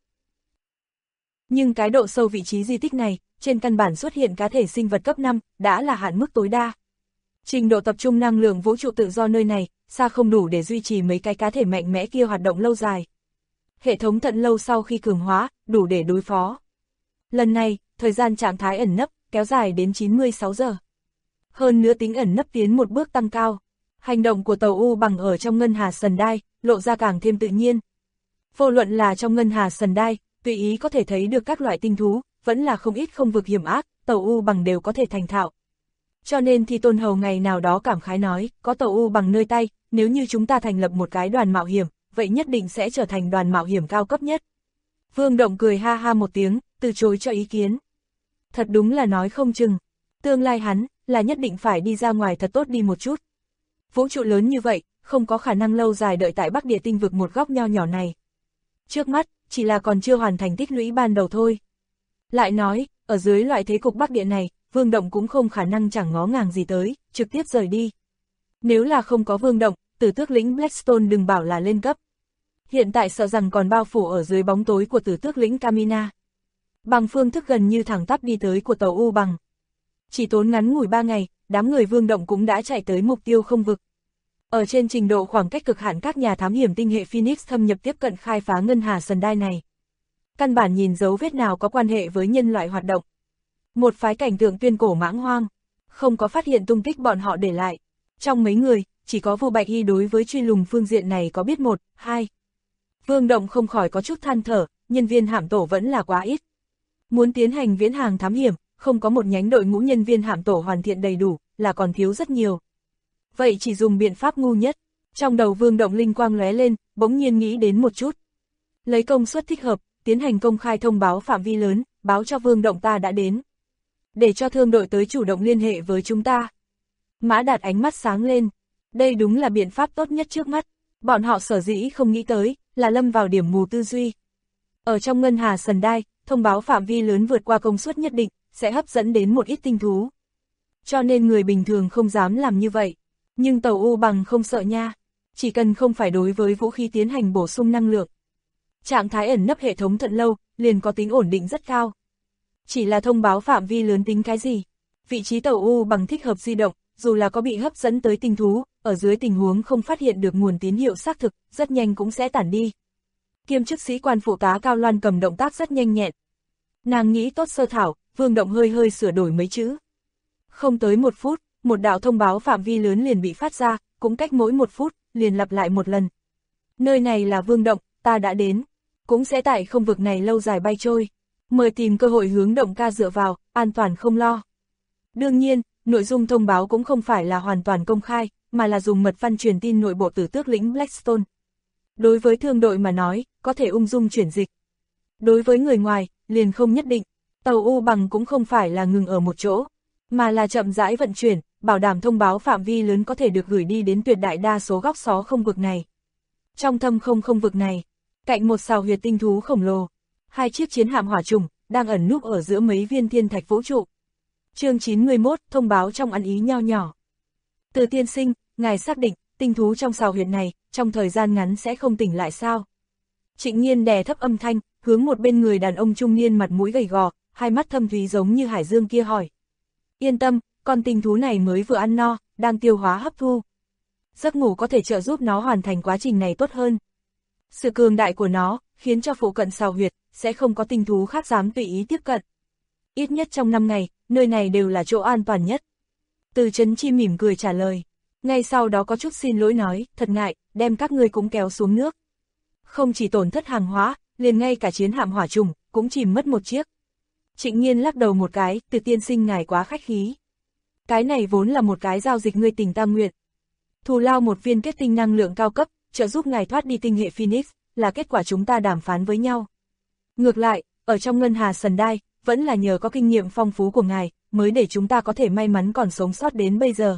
Nhưng cái độ sâu vị trí di tích này, trên căn bản xuất hiện cá thể sinh vật cấp 5, đã là hạn mức tối đa. Trình độ tập trung năng lượng vũ trụ tự do nơi này, xa không đủ để duy trì mấy cái cá thể mạnh mẽ kia hoạt động lâu dài. Hệ thống thận lâu sau khi cường hóa, đủ để đối phó. Lần này, thời gian trạng thái ẩn nấp, kéo dài đến 96 giờ. Hơn nữa tính ẩn nấp tiến một bước tăng cao. Hành động của tàu U bằng ở trong ngân hà sần đai, lộ ra càng thêm tự nhiên. Vô luận là trong ngân hà sần đai, tùy ý có thể thấy được các loại tinh thú, vẫn là không ít không vực hiểm ác, tàu U bằng đều có thể thành thạo. Cho nên thì Tôn Hầu ngày nào đó cảm khái nói, có tàu U bằng nơi tay, nếu như chúng ta thành lập một cái đoàn mạo hiểm, vậy nhất định sẽ trở thành đoàn mạo hiểm cao cấp nhất. Vương Động cười ha ha một tiếng, từ chối cho ý kiến. Thật đúng là nói không chừng, tương lai hắn, là nhất định phải đi ra ngoài thật tốt đi một chút. Vũ trụ lớn như vậy, không có khả năng lâu dài đợi tại Bắc Địa tinh vực một góc nho nhỏ này. Trước mắt, chỉ là còn chưa hoàn thành tích lũy ban đầu thôi. Lại nói, ở dưới loại thế cục Bắc Địa này, Vương Động cũng không khả năng chẳng ngó ngàng gì tới, trực tiếp rời đi. Nếu là không có Vương Động, Tử Tước lĩnh Blackstone đừng bảo là lên cấp. Hiện tại sợ rằng còn bao phủ ở dưới bóng tối của Tử Tước lĩnh Camina. Bằng phương thức gần như thẳng tắp đi tới của tàu U bằng. Chỉ tốn ngắn ngủi 3 ngày, đám người Vương Động cũng đã chạy tới mục tiêu không vực. Ở trên trình độ khoảng cách cực hạn, các nhà thám hiểm tinh hệ Phoenix thâm nhập tiếp cận khai phá ngân hà sần đai này. Căn bản nhìn dấu vết nào có quan hệ với nhân loại hoạt động. Một phái cảnh tượng tuyên cổ mãng hoang, không có phát hiện tung tích bọn họ để lại. Trong mấy người, chỉ có Vu Bạch Y đối với truy lùng phương diện này có biết 1, 2. Vương Động không khỏi có chút than thở, nhân viên hạm tổ vẫn là quá ít. Muốn tiến hành viễn hàng thám hiểm, không có một nhánh đội ngũ nhân viên hạm tổ hoàn thiện đầy đủ, là còn thiếu rất nhiều. Vậy chỉ dùng biện pháp ngu nhất. Trong đầu Vương Động linh quang lóe lên, bỗng nhiên nghĩ đến một chút. Lấy công suất thích hợp, tiến hành công khai thông báo phạm vi lớn, báo cho Vương Động ta đã đến. Để cho thương đội tới chủ động liên hệ với chúng ta. Mã Đạt ánh mắt sáng lên. Đây đúng là biện pháp tốt nhất trước mắt. Bọn họ sở dĩ không nghĩ tới, là lâm vào điểm mù tư duy. Ở trong ngân hà sần đai, thông báo phạm vi lớn vượt qua công suất nhất định, sẽ hấp dẫn đến một ít tinh thú. Cho nên người bình thường không dám làm như vậy. Nhưng tàu U bằng không sợ nha. Chỉ cần không phải đối với vũ khí tiến hành bổ sung năng lượng. Trạng thái ẩn nấp hệ thống thận lâu, liền có tính ổn định rất cao. Chỉ là thông báo phạm vi lớn tính cái gì? Vị trí tàu U bằng thích hợp di động, dù là có bị hấp dẫn tới tinh thú, ở dưới tình huống không phát hiện được nguồn tín hiệu xác thực, rất nhanh cũng sẽ tản đi. Kiêm chức sĩ quan phụ tá Cao Loan cầm động tác rất nhanh nhẹn. Nàng nghĩ tốt sơ thảo, Vương Động hơi hơi sửa đổi mấy chữ. Không tới 1 phút, một đạo thông báo phạm vi lớn liền bị phát ra, cũng cách mỗi 1 phút, liền lặp lại một lần. Nơi này là Vương Động, ta đã đến. Cũng sẽ tại không vực này lâu dài bay trôi. Mời tìm cơ hội hướng Động ca dựa vào, an toàn không lo. Đương nhiên, nội dung thông báo cũng không phải là hoàn toàn công khai, mà là dùng mật văn truyền tin nội bộ Tử Tước lĩnh Blackstone. Đối với thương đội mà nói, có thể ung dung chuyển dịch. Đối với người ngoài, liền không nhất định. Tàu U bằng cũng không phải là ngừng ở một chỗ, mà là chậm rãi vận chuyển, bảo đảm thông báo phạm vi lớn có thể được gửi đi đến tuyệt đại đa số góc xó không vực này. Trong thâm không vực này, cạnh một sào huyệt tinh thú khổng lồ, 2 chiếc chiến hạm hỏa trùng đang ẩn núp ở giữa mấy viên thiên thạch vũ trụ. Chương 91, thông báo trong ăn ý nho nhỏ. Từ tiên sinh, ngài xác định, tinh thú trong sào huyệt này, trong thời gian ngắn sẽ không tỉnh lại sao? Trịnh Nghiên đè thấp âm thanh, hướng một bên người đàn ông trung niên mặt mũi gầy gò, hai mắt thâm thúy giống như hải dương kia hỏi. Yên tâm, con tinh thú này mới vừa ăn no, đang tiêu hóa hấp thu. Giấc ngủ có thể trợ giúp nó hoàn thành quá trình này tốt hơn. Sự cường đại của nó, khiến cho phụ cận sào huyệt, sẽ không có tinh thú khác dám tùy ý tiếp cận. Ít nhất trong 5 ngày, nơi này đều là chỗ an toàn nhất. Từ Chấn Chi mỉm cười trả lời. Ngay sau đó có chút xin lỗi nói, thật ngại, đem các ngươi cũng kéo xuống nước. Không chỉ tổn thất hàng hóa, liền ngay cả chiến hạm hỏa trùng, cũng chìm mất 1 chiếc. Trịnh Nghiên lắc đầu một cái, Từ tiên sinh ngài quá khách khí. Cái này vốn là một cái giao dịch ngươi tình ta nguyện. Thù lao một viên kết tinh năng lượng cao cấp, trợ giúp ngài thoát đi tinh hệ Phoenix, là kết quả chúng ta đàm phán với nhau. Ngược lại, ở trong ngân hà Sendai, vẫn là nhờ có kinh nghiệm phong phú của ngài, mới để chúng ta có thể may mắn còn sống sót đến bây giờ.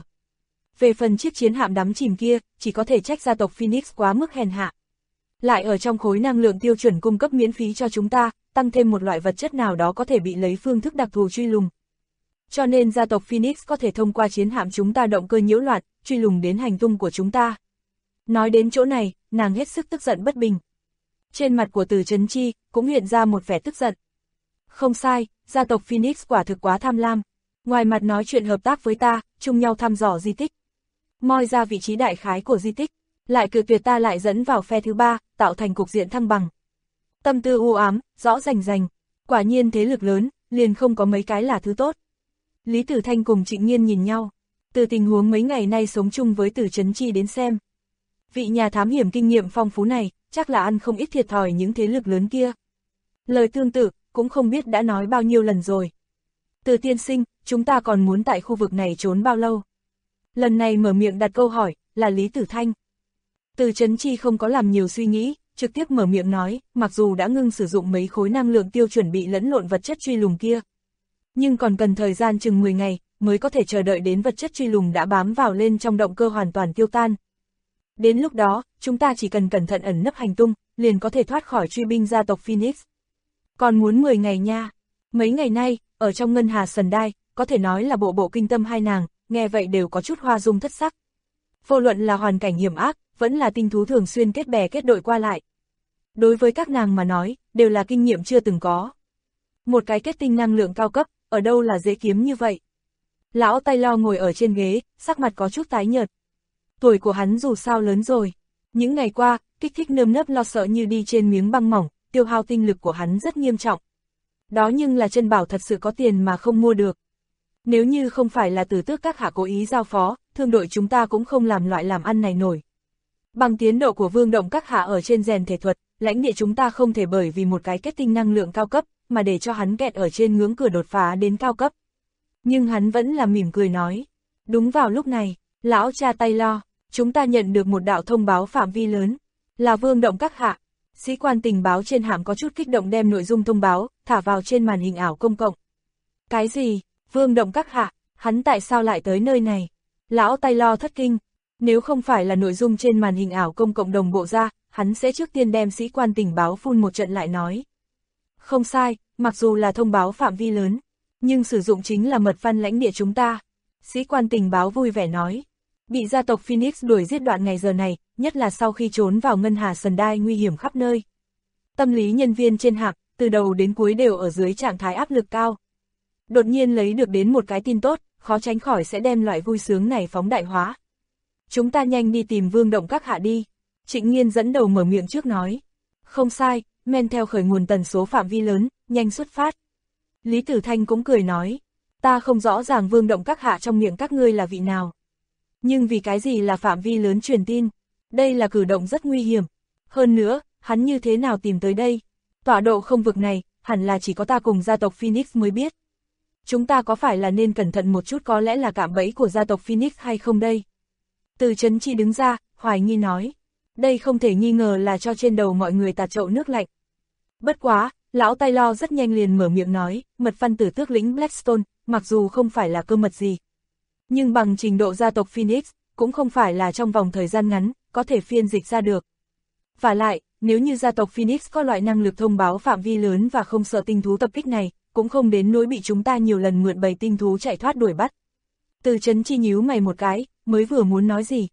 Về phần chiếc chiến hạm đắm chìm kia, chỉ có thể trách gia tộc Phoenix quá mức hèn hạ. Lại ở trong khối năng lượng tiêu chuẩn cung cấp miễn phí cho chúng ta, tăng thêm một loại vật chất nào đó có thể bị lấy phương thức đặc thù truy lùng. Cho nên gia tộc Phoenix có thể thông qua chiến hạm chúng ta động cơ nhiễu loạn, truy lùng đến hành tung của chúng ta. Nói đến chỗ này, nàng hết sức tức giận bất bình. Trên mặt của Từ Chấn Chi cũng hiện ra một vẻ tức giận. Không sai, gia tộc Phoenix quả thực quá tham lam. Ngoài mặt nói chuyện hợp tác với ta, chung nhau thăm dò di tích. Moi ra vị trí đại khái của di tích, lại cự tuyệt ta lại dẫn vào phe thứ ba, tạo thành cục diện thăng bằng. Tâm tư u ám, rõ rành rành. Quả nhiên thế lực lớn, liền không có mấy cái là thứ tốt. Lý Tử Thanh cùng Trịnh Nghiên nhìn nhau. Từ tình huống mấy ngày nay sống chung với Từ Chấn Chi đến xem. Vị nhà thám hiểm kinh nghiệm phong phú này, chắc là ăn không ít thiệt thòi những thế lực lớn kia. Lời tương tự, cũng không biết đã nói bao nhiêu lần rồi. Từ tiên sinh, chúng ta còn muốn tại khu vực này trốn bao lâu? Lần này mở miệng đặt câu hỏi, là Lý Tử Thanh. Từ Chấn Chi không có làm nhiều suy nghĩ, trực tiếp mở miệng nói, mặc dù đã ngưng sử dụng mấy khối năng lượng tiêu chuẩn bị lẫn lộn vật chất truy lùng kia. Nhưng còn cần thời gian chừng 10 ngày, mới có thể chờ đợi đến vật chất truy lùng đã bám vào lên trong động cơ hoàn toàn tiêu tan. Đến lúc đó, chúng ta chỉ cần cẩn thận ẩn nấp hành tung, liền có thể thoát khỏi truy binh gia tộc Phoenix. Còn muốn 10 ngày nha. Mấy ngày nay, ở trong ngân hà Sendai, có thể nói là bộ bộ kinh tâm hai nàng, nghe vậy đều có chút hoa dung thất sắc. Vô luận là hoàn cảnh hiểm ác, vẫn là tinh thú thường xuyên kết bè kết đội qua lại. Đối với các nàng mà nói, đều là kinh nghiệm chưa từng có. Một cái kết tinh năng lượng cao cấp, ở đâu là dễ kiếm như vậy? Lão Taylor ngồi ở trên ghế, sắc mặt có chút tái nhợt. Tuổi của hắn dù sao lớn rồi. Những ngày qua, kích thích nơm nớp lo sợ như đi trên miếng băng mỏng, tiêu hao tinh lực của hắn rất nghiêm trọng. Đó nhưng là chân bảo thật sự có tiền mà không mua được. Nếu như không phải là Tử Tước các hạ cố ý giao phó, thương đội chúng ta cũng không làm loại làm ăn này nổi. Bằng tiến độ của Vương Động các hạ ở trên rèn thể thuật, lãnh địa chúng ta không thể bởi vì một cái kết tinh năng lượng cao cấp, mà để cho hắn kẹt ở trên ngưỡng cửa đột phá đến cao cấp. Nhưng hắn vẫn là mỉm cười nói. Đúng vào lúc này, lão cha Taylor, chúng ta nhận được một đạo thông báo phạm vi lớn, là Vương Động các hạ. Sĩ quan tình báo trên hạm có chút kích động đem nội dung thông báo, thả vào trên màn hình ảo công cộng. Cái gì? Vương Động các hạ, hắn tại sao lại tới nơi này? Lão Taylor thất kinh. Nếu không phải là nội dung trên màn hình ảo công cộng đồng bộ ra, hắn sẽ trước tiên đem sĩ quan tình báo phun một trận lại nói. Không sai, mặc dù là thông báo phạm vi lớn, nhưng sử dụng chính là mật văn lãnh địa chúng ta. Sĩ quan tình báo vui vẻ nói. Bị gia tộc Phoenix đuổi giết đoạn ngày giờ này, nhất là sau khi trốn vào ngân hà Sendai nguy hiểm khắp nơi. Tâm lý nhân viên trên hạm, từ đầu đến cuối đều ở dưới trạng thái áp lực cao. Đột nhiên lấy được đến một cái tin tốt, khó tránh khỏi sẽ đem loại vui sướng này phóng đại hóa. Chúng ta nhanh đi tìm Vương Động các hạ đi. Trịnh Nghiên dẫn đầu mở miệng trước nói. Không sai, men theo khởi nguồn tần số phạm vi lớn, nhanh xuất phát. Lý Tử Thanh cũng cười nói. Ta không rõ ràng Vương Động các hạ trong miệng các ngươi là vị nào. Nhưng vì cái gì là phạm vi lớn truyền tin? Đây là cử động rất nguy hiểm. Hơn nữa, hắn như thế nào tìm tới đây? Tọa độ không vực này, hẳn là chỉ có ta cùng gia tộc Phoenix mới biết. Chúng ta có phải là nên cẩn thận một chút, có lẽ là cạm bẫy của gia tộc Phoenix hay không đây? Từ Chấn Chi đứng ra, hoài nghi nói. Đây không thể nghi ngờ là cho trên đầu mọi người tạt chậu nước lạnh. Bất quá, lão Taylor rất nhanh liền mở miệng nói, mật văn Tử Tước lĩnh Blackstone, mặc dù không phải là cơ mật gì. Nhưng bằng trình độ gia tộc Phoenix, cũng không phải là trong vòng thời gian ngắn, có thể phiên dịch ra được. Và lại, nếu như gia tộc Phoenix có loại năng lực thông báo phạm vi lớn và không sợ tinh thú tập kích này, cũng không đến nỗi bị chúng ta nhiều lần mượn bầy tinh thú chạy thoát đuổi bắt. Từ Chấn Chi nhíu mày một cái, mới vừa muốn nói gì.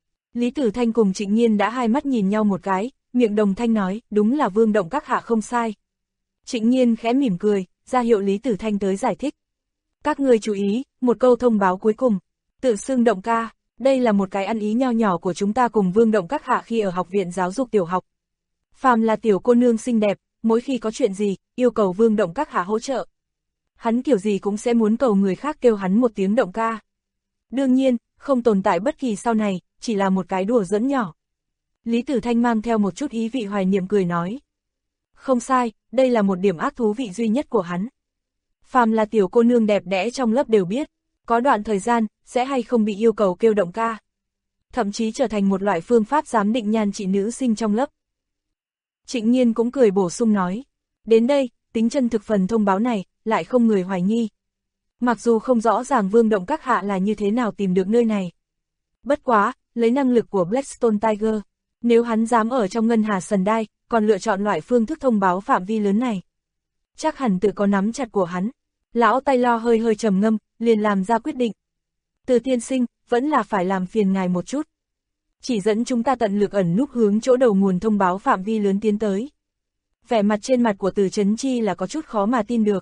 Lý Tử Thanh cùng Trịnh Nghiên đã hai mắt nhìn nhau một cái, miệng đồng thanh nói, đúng là Vương Động các hạ không sai. Trịnh Nghiên khẽ mỉm cười, ra hiệu Lý Tử Thanh tới giải thích. Các ngươi chú ý, một câu thông báo cuối cùng. Tự xưng Động ca, đây là một cái ăn ý nho nhỏ của chúng ta cùng Vương Động các hạ khi ở học viện giáo dục tiểu học. Phàm là tiểu cô nương xinh đẹp, mỗi khi có chuyện gì, yêu cầu Vương Động các hạ hỗ trợ. Hắn kiểu gì cũng sẽ muốn cầu người khác kêu hắn một tiếng Động ca. Đương nhiên, không tồn tại bất kỳ sau này, chỉ là một cái đùa giỡn nhỏ. Lý Tử Thanh mang theo một chút ý vị hoài niệm cười nói. Không sai, đây là một điểm ác thú vị duy nhất của hắn. Phàm là tiểu cô nương đẹp đẽ trong lớp đều biết, Có đoạn thời gian, sẽ hay không bị yêu cầu kêu động ca. Thậm chí trở thành một loại phương pháp giám định nhan trị nữ sinh trong lớp. Trịnh Nhiên cũng cười bổ sung nói. Đến đây, tính chân thực phần thông báo này, lại không người hoài nghi. Mặc dù không rõ ràng Vương Động các hạ là như thế nào tìm được nơi này. Bất quá, lấy năng lực của Blackstone Tiger, nếu hắn dám ở trong ngân hà Sendai, còn lựa chọn loại phương thức thông báo phạm vi lớn này. Chắc hẳn tự có nắm chặt của hắn. Lão Taylor hơi hơi trầm ngâm, liền làm ra quyết định. Từ tiên sinh, vẫn là phải làm phiền ngài một chút. Chỉ dẫn chúng ta tận lực ẩn núp hướng chỗ đầu nguồn thông báo phạm vi lớn tiến tới. Vẻ mặt trên mặt của Từ Chấn Chi là có chút khó mà tin được.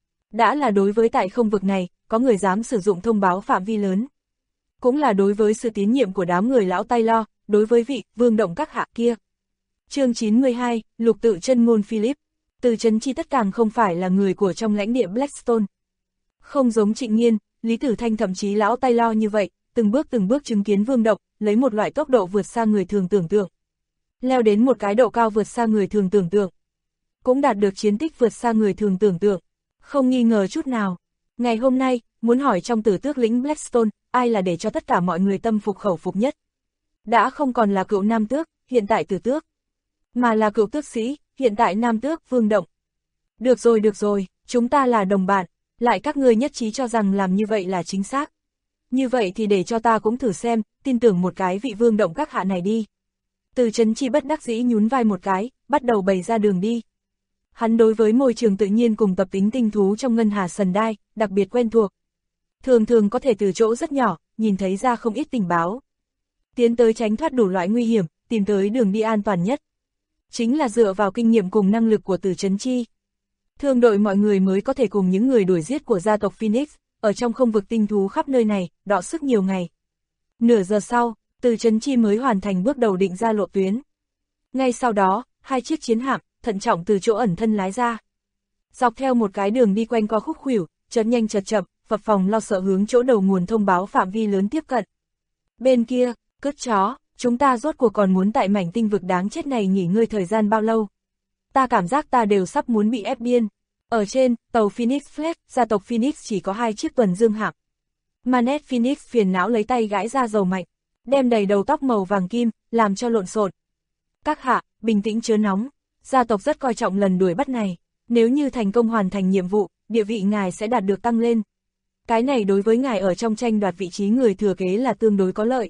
Đã là đối với tại không vực này, có người dám sử dụng thông báo phạm vi lớn. Cũng là đối với sự tín nhiệm của đám người lão Taylor, đối với vị Vương Động các hạ kia. Chương 92, Lục Tự Chân Ngôn Philip. Từ Chấn Chi tất càng không phải là người của trong lãnh địa Blackstone. Không giống Trịnh Nhiên, Lý Tử Thanh thậm chí lão Taylor như vậy, từng bước chứng kiến Vương Động, lấy một loại tốc độ vượt xa người thường tưởng tượng. Leo đến một cái độ cao vượt xa người thường tưởng tượng. Cũng đạt được chiến tích vượt xa người thường tưởng tượng. Không nghi ngờ chút nào. Ngày hôm nay, muốn hỏi trong Tử Tước lĩnh Blackstone, ai là để cho tất cả mọi người tâm phục khẩu phục nhất. Đã không còn là cựu Nam Tước, hiện tại Tử Tước. Mà là cựu tước sĩ, hiện tại Nam Tước Vương Động. Được rồi, chúng ta là đồng bạn, lại các ngươi nhất trí cho rằng làm như vậy là chính xác. Như vậy thì để cho ta cũng thử xem, tin tưởng một cái vị Vương Động các hạ này đi. Từ Chấn Chi bất đắc dĩ nhún vai một cái, bắt đầu bày ra đường đi. Hắn đối với môi trường tự nhiên cùng tập tính tinh thú trong ngân hà Sendai, đặc biệt quen thuộc. Thường có thể từ chỗ rất nhỏ, nhìn thấy ra không ít tình báo. Tiến tới tránh thoát đủ loại nguy hiểm, tìm tới đường đi an toàn nhất. Chính là dựa vào kinh nghiệm cùng năng lực của Từ Chấn Chi. Thương đội mọi người mới có thể cùng những người đuổi giết của gia tộc Phoenix, ở trong không vực tinh thú khắp nơi này, đọ sức nhiều ngày. Nửa giờ sau, Từ Chấn Chi mới hoàn thành bước đầu định ra lộ tuyến. Ngay sau đó, 2 chiếc chiến hạm, thận trọng từ chỗ ẩn thân lái ra. Dọc theo một cái đường đi quanh co khúc khuỷu, chợt nhanh chợt chậm, phập phồng lo sợ hướng chỗ đầu nguồn thông báo phạm vi lớn tiếp cận. Bên kia, cất chó, chúng ta rốt cuộc còn muốn tại mảnh tinh vực đáng chết này nghỉ ngơi thời gian bao lâu? Ta cảm giác ta đều sắp muốn bị ép điên. Ở trên, tàu Phoenix Flag, gia tộc Phoenix chỉ có 2 chiếc tuần dương hạm. Manet Phoenix phiền não lấy tay gãi ra dầu mạnh, đem đầy đầu tóc màu vàng kim, làm cho lộn xộn. Các hạ, bình tĩnh chớ nóng, gia tộc rất coi trọng lần đuổi bắt này. Nếu như thành công hoàn thành nhiệm vụ, địa vị ngài sẽ đạt được tăng lên. Cái này đối với ngài ở trong tranh đoạt vị trí người thừa kế là tương đối có lợi.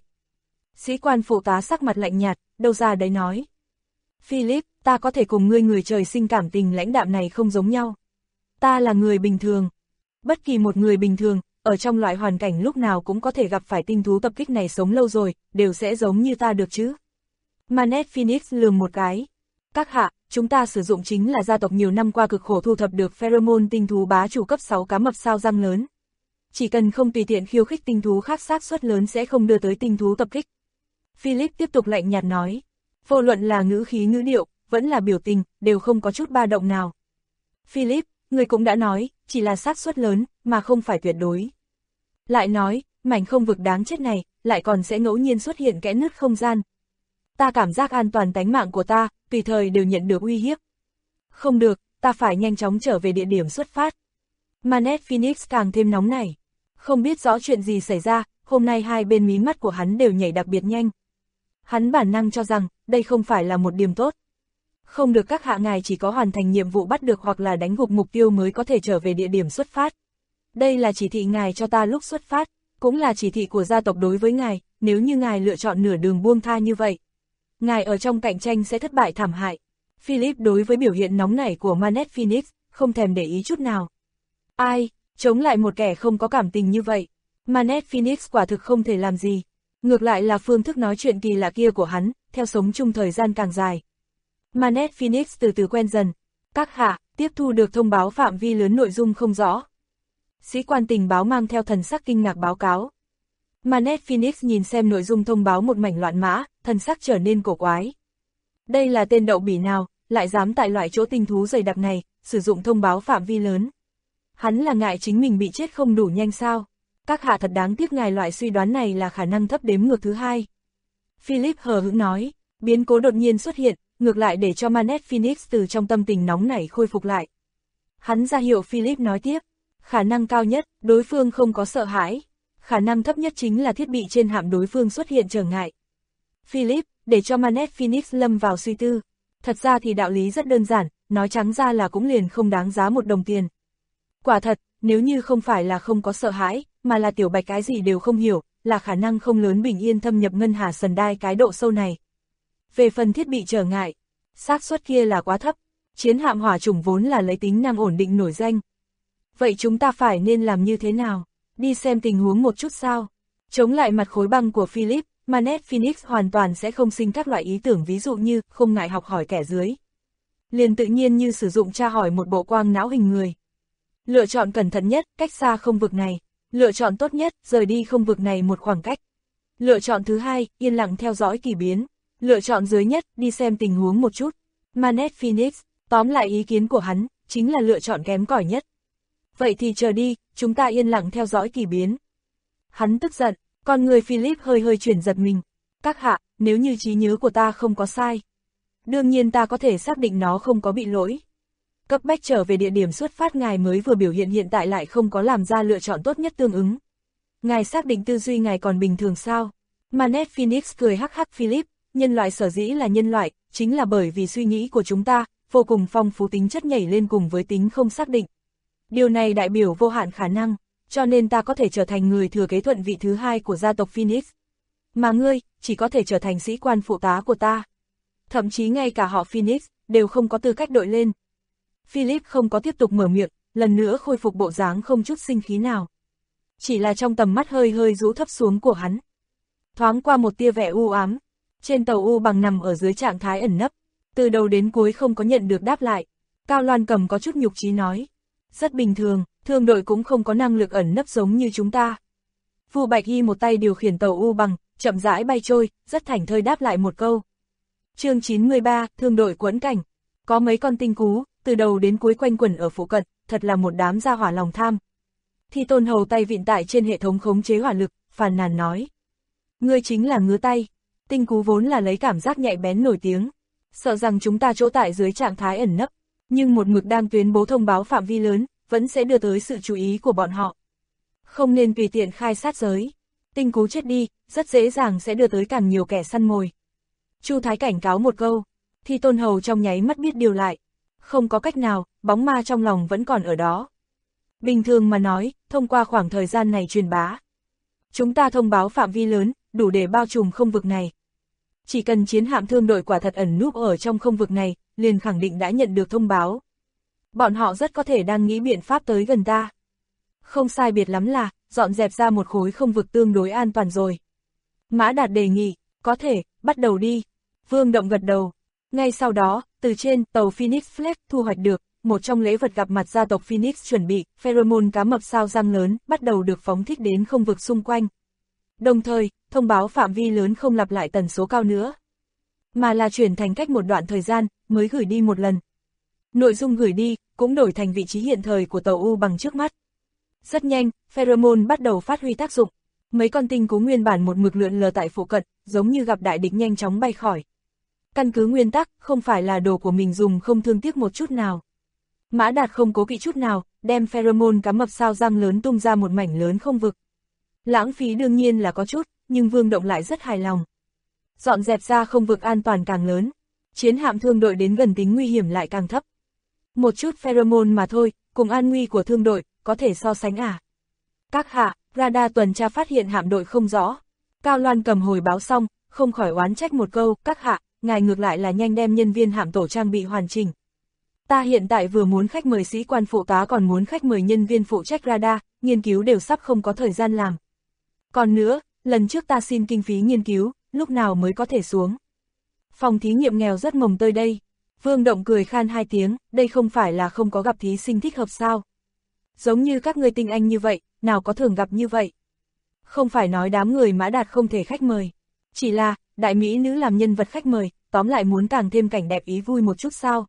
Sĩ quan phụ tá sắc mặt lạnh nhạt, đâu ra đấy nói. Philip, ta có thể cùng ngươi người trời sinh cảm tình lãnh đạm này không giống nhau. Ta là người bình thường. Bất kỳ một người bình thường, ở trong loại hoàn cảnh lúc nào cũng có thể gặp phải tinh thú tập kích này sống lâu rồi, đều sẽ giống như ta được chứ. Manet Phoenix lườm một cái. Các hạ, chúng ta sử dụng chính là gia tộc nhiều năm qua cực khổ thu thập được pheromone tinh thú bá chủ cấp 6 cá mập sao răng lớn. Chỉ cần không tùy tiện khiêu khích tinh thú khác xác suất lớn sẽ không đưa tới tinh thú tập kích. Philip tiếp tục lạnh nhạt nói. Vô luận là ngữ khí ngữ điệu, vẫn là biểu tình, đều không có chút ba động nào. Philip, người cũng đã nói, chỉ là xác suất lớn, mà không phải tuyệt đối. Lại nói, mảnh không vực đáng chết này, lại còn sẽ ngẫu nhiên xuất hiện kẽ nứt không gian. Ta cảm giác an toàn tánh mạng của ta, tùy thời đều nhận được uy hiếp. Không được, ta phải nhanh chóng trở về địa điểm xuất phát. Manet Phoenix càng thêm nóng nảy. Không biết rõ chuyện gì xảy ra, hôm nay hai bên mí mắt của hắn đều nhảy đặc biệt nhanh. Hắn bản năng cho rằng, đây không phải là một điểm tốt. Không được, các hạ ngài chỉ có hoàn thành nhiệm vụ bắt được hoặc là đánh gục mục tiêu mới có thể trở về địa điểm xuất phát. Đây là chỉ thị ngài cho ta lúc xuất phát, cũng là chỉ thị của gia tộc đối với ngài, nếu như ngài lựa chọn nửa đường buông tha như vậy. Ngài ở trong cạnh tranh sẽ thất bại thảm hại. Philip đối với biểu hiện nóng nảy của Manet Phoenix, không thèm để ý chút nào. Ai, chống lại một kẻ không có cảm tình như vậy. Manet Phoenix quả thực không thể làm gì. Ngược lại là phương thức nói chuyện kỳ lạ kia của hắn, theo sống chung thời gian càng dài. Manet Phoenix từ từ quen dần. Các hạ, tiếp thu được thông báo phạm vi lớn nội dung không rõ. Sĩ quan tình báo mang theo thần sắc kinh ngạc báo cáo. Manet Phoenix nhìn xem nội dung thông báo một mảnh loạn mã, thần sắc trở nên cổ quái. Đây là tên đậu bỉ nào, lại dám tại loại chỗ tinh thú dày đặc này, sử dụng thông báo phạm vi lớn. Hắn là ngại chính mình bị chết không đủ nhanh sao? Các hạ thật đáng tiếc, ngài loại suy đoán này là khả năng thấp đếm ngược thứ hai. Philip hờ hững nói, biến cố đột nhiên xuất hiện, ngược lại để cho Manet Phoenix từ trong tâm tình nóng nảy khôi phục lại. Hắn ra hiệu Philip nói tiếp, Khả năng cao nhất, đối phương không có sợ hãi. Khả năng thấp nhất chính là thiết bị trên hạm đối phương xuất hiện trở ngại. Philip, để cho Manet Phoenix lâm vào suy tư. Thật ra thì đạo lý rất đơn giản, nói trắng ra là cũng liền không đáng giá một đồng tiền. Quả thật, nếu như không phải là không có sợ hãi, mà là Tiểu Bạch cái gì đều không hiểu, là khả năng không lớn bình yên thâm nhập ngân hà sần đai cái độ sâu này. Về phần thiết bị trở ngại, xác suất kia là quá thấp, chiến hạm hỏa chủng vốn là lấy tính năng ổn định nổi danh. Vậy chúng ta phải nên làm như thế nào? Đi xem tình huống một chút sao? Chống lại mặt khối băng của Philip, Manet Phoenix hoàn toàn sẽ không sinh các loại ý tưởng ví dụ như không ngại học hỏi kẻ dưới. Liền tự nhiên như sử dụng tra hỏi một bộ quang não hình người. Lựa chọn cẩn thận nhất, cách xa không vực này. Lựa chọn tốt nhất, rời đi không vực này một khoảng cách. Lựa chọn thứ hai, yên lặng theo dõi kỳ biến. Lựa chọn dưới nhất, đi xem tình huống một chút. Manet Phoenix, tóm lại ý kiến của hắn, chính là lựa chọn kém cỏi nhất. Vậy thì chờ đi, chúng ta yên lặng theo dõi kỳ biến. Hắn tức giận, con người Philip hơi chuyển giật mình. Các hạ, nếu như trí nhớ của ta không có sai. Đương nhiên ta có thể xác định nó không có bị lỗi. Cấp bách trở về địa điểm xuất phát ngài mới vừa biểu hiện tại lại không có làm ra lựa chọn tốt nhất tương ứng. Ngài xác định tư duy ngài còn bình thường sao? Manet Phoenix cười hắc hắc Philip, nhân loại sở dĩ là nhân loại, chính là bởi vì suy nghĩ của chúng ta, vô cùng phong phú tính chất nhảy lên cùng với tính không xác định. Điều này đại biểu vô hạn khả năng, cho nên ta có thể trở thành người thừa kế thuận vị thứ hai của gia tộc Phoenix. Mà ngươi, chỉ có thể trở thành sĩ quan phụ tá của ta. Thậm chí ngay cả họ Phoenix, đều không có tư cách đội lên. Philip không có tiếp tục mở miệng, lần nữa khôi phục bộ dáng không chút sinh khí nào. Chỉ là trong tầm mắt hơi rũ thấp xuống của hắn. Thoáng qua một tia vẻ u ám, trên tàu U Bằng nằm ở dưới trạng thái ẩn nấp, từ đầu đến cuối không có nhận được đáp lại. Cao Loan Cầm có chút nhục chí nói. Rất bình thường, thương đội cũng không có năng lực ẩn nấp giống như chúng ta. Vu Bạch Hy một tay điều khiển tàu U Bằng, chậm rãi bay trôi, rất thảnh thơi đáp lại một câu. Chương 93, thương đội quẫn cảnh. Có mấy con tinh cú, từ đầu đến cuối quanh quẩn ở phụ cận, thật là một đám gia hỏa lòng tham. Thi Tôn Hầu tay vịn tại trên hệ thống khống chế hỏa lực, phàn nàn nói. Ngươi chính là ngứa tay. Tinh cú vốn là lấy cảm giác nhạy bén nổi tiếng. Sợ rằng chúng ta chỗ tại dưới trạng thái ẩn nấp, nhưng một mực đang tuyên bố thông báo phạm vi lớn, vẫn sẽ đưa tới sự chú ý của bọn họ. Không nên tùy tiện khai sát giới. Tinh cú chết đi, rất dễ dàng sẽ đưa tới càng nhiều kẻ săn mồi. Chu Thái cảnh cáo một câu, Thi Tôn Hầu trong nháy mắt biết điều lại. Không có cách nào, bóng ma trong lòng vẫn còn ở đó. Bình thường mà nói, thông qua khoảng thời gian này truyền bá. Chúng ta thông báo phạm vi lớn, đủ để bao trùm không vực này. Chỉ cần chiến hạm thương đội quả thật ẩn núp ở trong không vực này, liền khẳng định đã nhận được thông báo. Bọn họ rất có thể đang nghĩ biện pháp tới gần ta. Không sai biệt lắm là, dọn dẹp ra một khối không vực tương đối an toàn rồi. Mã Đạt đề nghị, có thể, bắt đầu đi. Vương Động gật đầu. Ngay sau đó, từ trên tàu Phoenix Fleet thu hoạch được, một trong lễ vật gặp mặt gia tộc Phoenix chuẩn bị, pheromone cá mập sao răng lớn, bắt đầu được phóng thích đến không vực xung quanh. Đồng thời, thông báo phạm vi lớn không lặp lại tần số cao nữa, mà là chuyển thành cách một đoạn thời gian, mới gửi đi một lần. Nội dung gửi đi, cũng đổi thành vị trí hiện thời của tàu U Bằng trước mắt. Rất nhanh, pheromone bắt đầu phát huy tác dụng. Mấy con tinh cú nguyên bản một mực lượn lờ tại phụ cận, giống như gặp đại địch nhanh chóng bay khỏi. Căn cứ nguyên tắc, không phải là đồ của mình dùng không thương tiếc một chút nào. Mã Đạt không cố kỵ chút nào, đem pheromone cá mập sao răng lớn tung ra một mảnh lớn không vực. Lãng phí đương nhiên là có chút, nhưng Vương Động lại rất hài lòng. Dọn dẹp ra không vực an toàn càng lớn, chiến hạm thương đội đến gần tính nguy hiểm lại càng thấp. Một chút pheromone mà thôi, cùng an nguy của thương đội, có thể so sánh à? Các hạ, radar tuần tra phát hiện hạm đội không rõ. Cao Loan Cầm hồi báo xong, không khỏi oán trách một câu, các hạ, ngài ngược lại là nhanh đem nhân viên hạm tổ trang bị hoàn chỉnh. Ta hiện tại vừa muốn khách mời sĩ quan phụ tá còn muốn khách mời nhân viên phụ trách radar, nghiên cứu đều sắp không có thời gian làm. Còn nữa, lần trước ta xin kinh phí nghiên cứu, lúc nào mới có thể xuống. Phòng thí nghiệm nghèo rất mồng tơi đây. Vương Động cười khan hai tiếng, đây không phải là không có gặp thí sinh thích hợp sao. Giống như các ngươi tinh anh như vậy, nào có thường gặp như vậy. Không phải nói đám người Mã Đạt không thể khách mời. Chỉ là, đại mỹ nữ làm nhân vật khách mời, tóm lại muốn càng thêm cảnh đẹp ý vui một chút sao.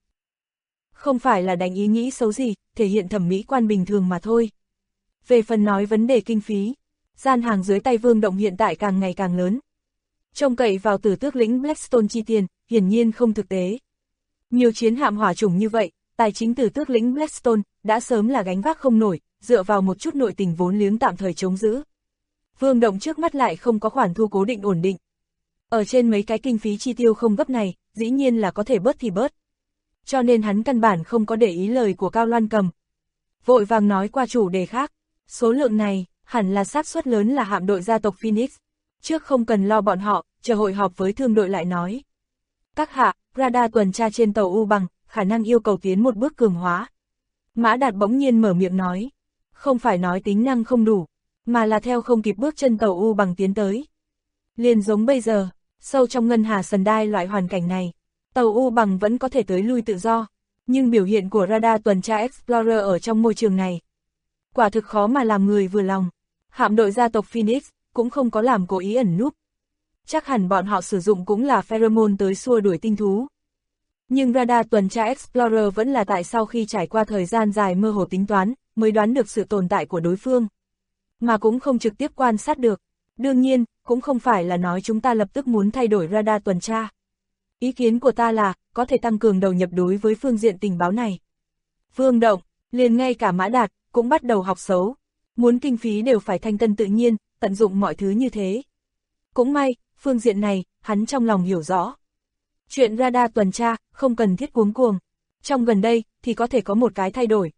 Không phải là đánh ý nghĩ xấu gì, thể hiện thẩm mỹ quan bình thường mà thôi. Về phần nói vấn đề kinh phí, gian hàng dưới tay Vương Động hiện tại càng ngày càng lớn. Trông cậy vào Tử Tước lĩnh Blackstone chi tiền, hiển nhiên không thực tế. Nhiều chiến hạm hỏa chủng như vậy, tài chính từ tước lĩnh Blackstone đã sớm là gánh vác không nổi, dựa vào một chút nội tình vốn liếng tạm thời chống giữ. Vương Động trước mắt lại không có khoản thu cố định ổn định. Ở trên mấy cái kinh phí chi tiêu không gấp này, dĩ nhiên là có thể bớt thì bớt. Cho nên hắn căn bản không có để ý lời của Cao Loan Cầm. Vội vàng nói qua chủ đề khác, số lượng này, hẳn là xác suất lớn là hạm đội gia tộc Phoenix. Trước không cần lo bọn họ, chờ hội họp với thương đội lại nói. Các hạ, radar tuần tra trên tàu U Bằng, khả năng yêu cầu tiến một bước cường hóa. Mã Đạt bỗng nhiên mở miệng nói. Không phải nói tính năng không đủ, mà là theo không kịp bước chân tàu U Bằng tiến tới. Liền giống bây giờ, sâu trong ngân hà sần đai loại hoàn cảnh này, tàu U Bằng vẫn có thể tới lui tự do, nhưng biểu hiện của radar tuần tra Explorer ở trong môi trường này, quả thực khó mà làm người vừa lòng. Hạm đội gia tộc Phoenix cũng không có làm cố ý ẩn núp. Chắc hẳn bọn họ sử dụng cũng là pheromone tới xua đuổi tinh thú. Nhưng radar tuần tra Explorer vẫn là tại sau khi trải qua thời gian dài mơ hồ tính toán, mới đoán được sự tồn tại của đối phương. Mà cũng không trực tiếp quan sát được. Đương nhiên, cũng không phải là nói chúng ta lập tức muốn thay đổi radar tuần tra. Ý kiến của ta là, có thể tăng cường đầu nhập đối với phương diện tình báo này. Vương Động, liền ngay cả Mã Đạt, cũng bắt đầu học xấu. Muốn kinh phí đều phải thanh tân tự nhiên, tận dụng mọi thứ như thế. Cũng may, phương diện này, hắn trong lòng hiểu rõ. Chuyện radar tuần tra, không cần thiết cuống cuồng. Trong gần đây, thì có thể có một cái thay đổi.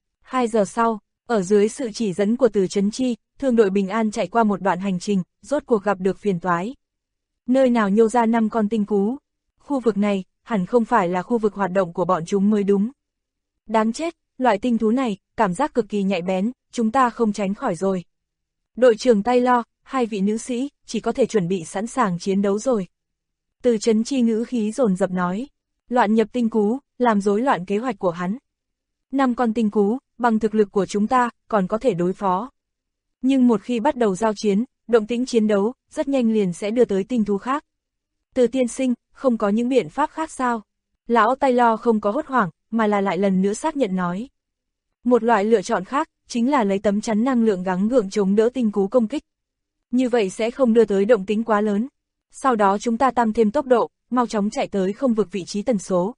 2 giờ sau, ở dưới sự chỉ dẫn của Từ Chấn Chi, thương đội Bình An chạy qua một đoạn hành trình, rốt cuộc gặp được phiền toái. Nơi nào nhô ra 5 con tinh cú. Khu vực này, hẳn không phải là khu vực hoạt động của bọn chúng mới đúng. Đáng chết, loại tinh thú này, cảm giác cực kỳ nhạy bén, chúng ta không tránh khỏi rồi. Đội trưởng Taylor, 2 vị nữ sĩ, chỉ có thể chuẩn bị sẵn sàng chiến đấu rồi. Từ Chấn Chi ngữ khí dồn dập nói, loạn nhập tinh cú, làm rối loạn kế hoạch của hắn. 5 con tinh cú, bằng thực lực của chúng ta, còn có thể đối phó. Nhưng một khi bắt đầu giao chiến, động tĩnh chiến đấu, rất nhanh liền sẽ đưa tới tinh thú khác. Từ tiên sinh, không có những biện pháp khác sao? Lão Taylor không có hốt hoảng, mà là lại lần nữa xác nhận nói. Một loại lựa chọn khác, chính là lấy tấm chắn năng lượng gắng gượng chống đỡ tinh cú công kích. Như vậy sẽ không đưa tới động tĩnh quá lớn. Sau đó chúng ta tăng thêm tốc độ, mau chóng chạy tới không vực vị trí tần số.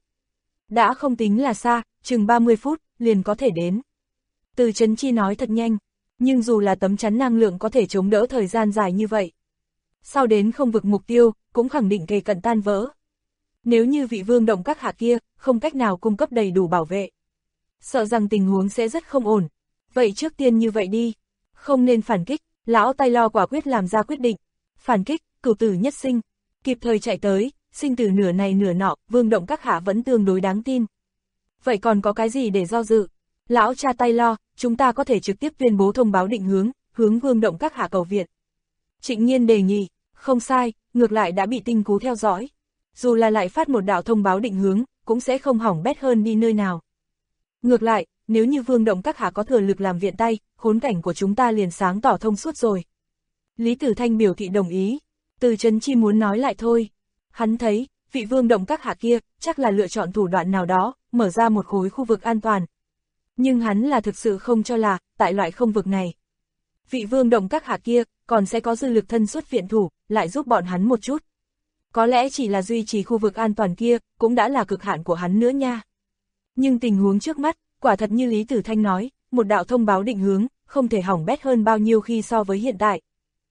Đã không tính là xa, chừng 30 phút, liền có thể đến. Từ Chấn Chi nói thật nhanh, nhưng dù là tấm chắn năng lượng có thể chống đỡ thời gian dài như vậy. Sau đến không vực mục tiêu, cũng khẳng định kề cận tan vỡ. Nếu như vị Vương Động các hạ kia, không cách nào cung cấp đầy đủ bảo vệ. Sợ rằng tình huống sẽ rất không ổn. Vậy trước tiên như vậy đi. Không nên phản kích, lão Taylor quả quyết làm ra quyết định. Phản kích, cửu tử nhất sinh. Kịp thời chạy tới, sinh tử nửa này nửa nọ, Vương Động các hạ vẫn tương đối đáng tin. Vậy còn có cái gì để do dự? Lão cha Taylor, chúng ta có thể trực tiếp tuyên bố thông báo định hướng Vương Động các hạ cầu viện. Trịnh Nhiên đề nghị, không sai, ngược lại đã bị tinh cú theo dõi. Dù là lại phát một đạo thông báo định hướng, cũng sẽ không hỏng bét hơn đi nơi nào. Ngược lại, nếu như Vương Động các hạ có thừa lực làm viện tay, khốn cảnh của chúng ta liền sáng tỏ thông suốt rồi. Lý Tử Thanh biểu thị đồng ý. Từ Chấn Chi muốn nói lại thôi. Hắn thấy, vị Vương Động các hạ kia, chắc là lựa chọn thủ đoạn nào đó, mở ra một khối khu vực an toàn. Nhưng hắn là thực sự không cho là, tại loại không vực này. Vị Vương Động các hạ kia, còn sẽ có dư lực thân xuất viện thủ, lại giúp bọn hắn một chút. Có lẽ chỉ là duy trì khu vực an toàn kia, cũng đã là cực hạn của hắn nữa nha. Nhưng tình huống trước mắt, quả thật như Lý Tử Thanh nói, một đạo thông báo định hướng, không thể hỏng bét hơn bao nhiêu khi so với hiện tại.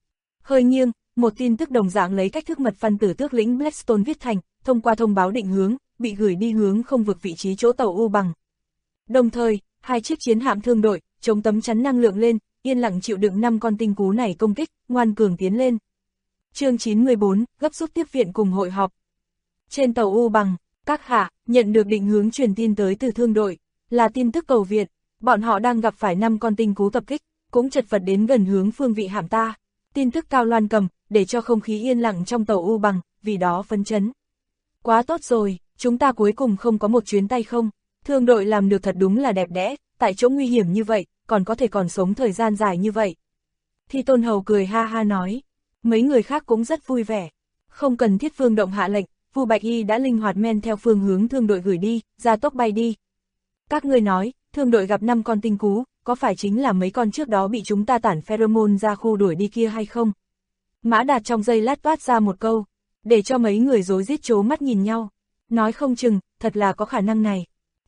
Hơi nghiêng, một tin tức đồng dạng lấy cách thức mật văn từ tước lĩnh Blackstone viết thành, thông qua thông báo định hướng, bị gửi đi hướng không vực vị trí chỗ tàu U Bằng. Đồng thời, 2 chiếc chiến hạm thương đội, chống tấm chắn năng lượng lên, yên lặng chịu đựng 5 con tinh cú này công kích, ngoan cường tiến lên. Chương 914, gấp rút tiếp viện cùng hội họp. Trên tàu U Bằng, các hạ, nhận được định hướng truyền tin tới từ thương đội, là tin tức cầu viện, bọn họ đang gặp phải 5 con tinh cú tập kích, cũng chật vật đến gần hướng phương vị hạm ta. Tin tức Cao Loan Cầm, để cho không khí yên lặng trong tàu U Bằng, vì đó phấn chấn. Quá tốt rồi, chúng ta cuối cùng không có một chuyến tay không. Thương đội làm được thật đúng là đẹp đẽ, tại chỗ nguy hiểm như vậy, còn có thể còn sống thời gian dài như vậy. Thi Tôn Hầu cười ha ha nói, mấy người khác cũng rất vui vẻ. Không cần thiết Vương Động hạ lệnh, Vu Bạch Y đã linh hoạt men theo phương hướng thương đội gửi đi, ra tốc bay đi. Các ngươi nói, thương đội gặp 5 con tinh cú, có phải chính là mấy con trước đó bị chúng ta tản pheromone ra khu đuổi đi kia hay không? Mã Đạt trong giây lát toát ra một câu, để cho mấy người rối rít trố mắt nhìn nhau. Nói không chừng, thật là có khả năng này.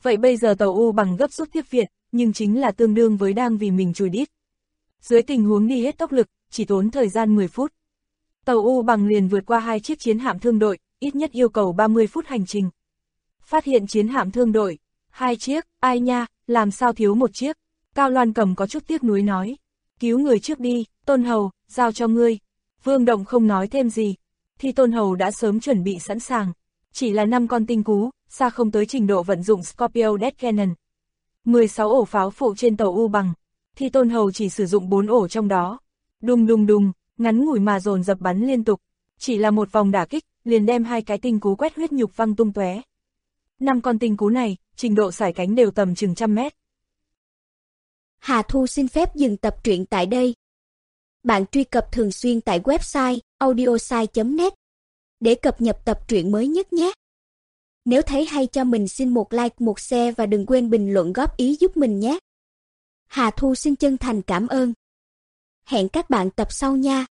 Vậy bây giờ tàu U bằng gấp rút tiếp viện, nhưng chính là tương đương với đang vì mình chùi đít. Dưới tình huống đi hết tốc lực, chỉ tốn thời gian 10 phút. Tàu U bằng liền vượt qua 2 chiếc chiến hạm thương đội, ít nhất yêu cầu 30 phút hành trình. Phát hiện chiến hạm thương đội, 2 chiếc, ai nha, làm sao thiếu một chiếc. Cao Loan Cầm có chút tiếc nuối nói. Cứu người trước đi, Tôn Hầu, giao cho ngươi. Vương Động không nói thêm gì. Thì Tôn Hầu đã sớm chuẩn bị sẵn sàng. Chỉ là 5 con tinh cú, xa không tới trình độ vận dụng Scorpio Death Cannon. 16 ổ pháo phụ trên tàu U bằng. Thì Tôn Hầu chỉ sử dụng 4 ổ trong đó. Đùng đùng đùng, ngắn ngủi mà dồn dập bắn liên tục. Chỉ là một vòng đả kích, liền đem 2 cái tinh cú quét huyết nhục văng tung tóe. 5 con tinh cú này, trình độ sải cánh đều tầm chừng 100 mét. Hà Thu xin phép dừng tập truyện tại đây. Bạn truy cập thường xuyên tại website audiosai.net để cập nhật tập truyện mới nhất nhé. Nếu thấy hay cho mình xin một like, một share và đừng quên bình luận góp ý giúp mình nhé. Hà Thu xin chân thành cảm ơn. Hẹn các bạn tập sau nha.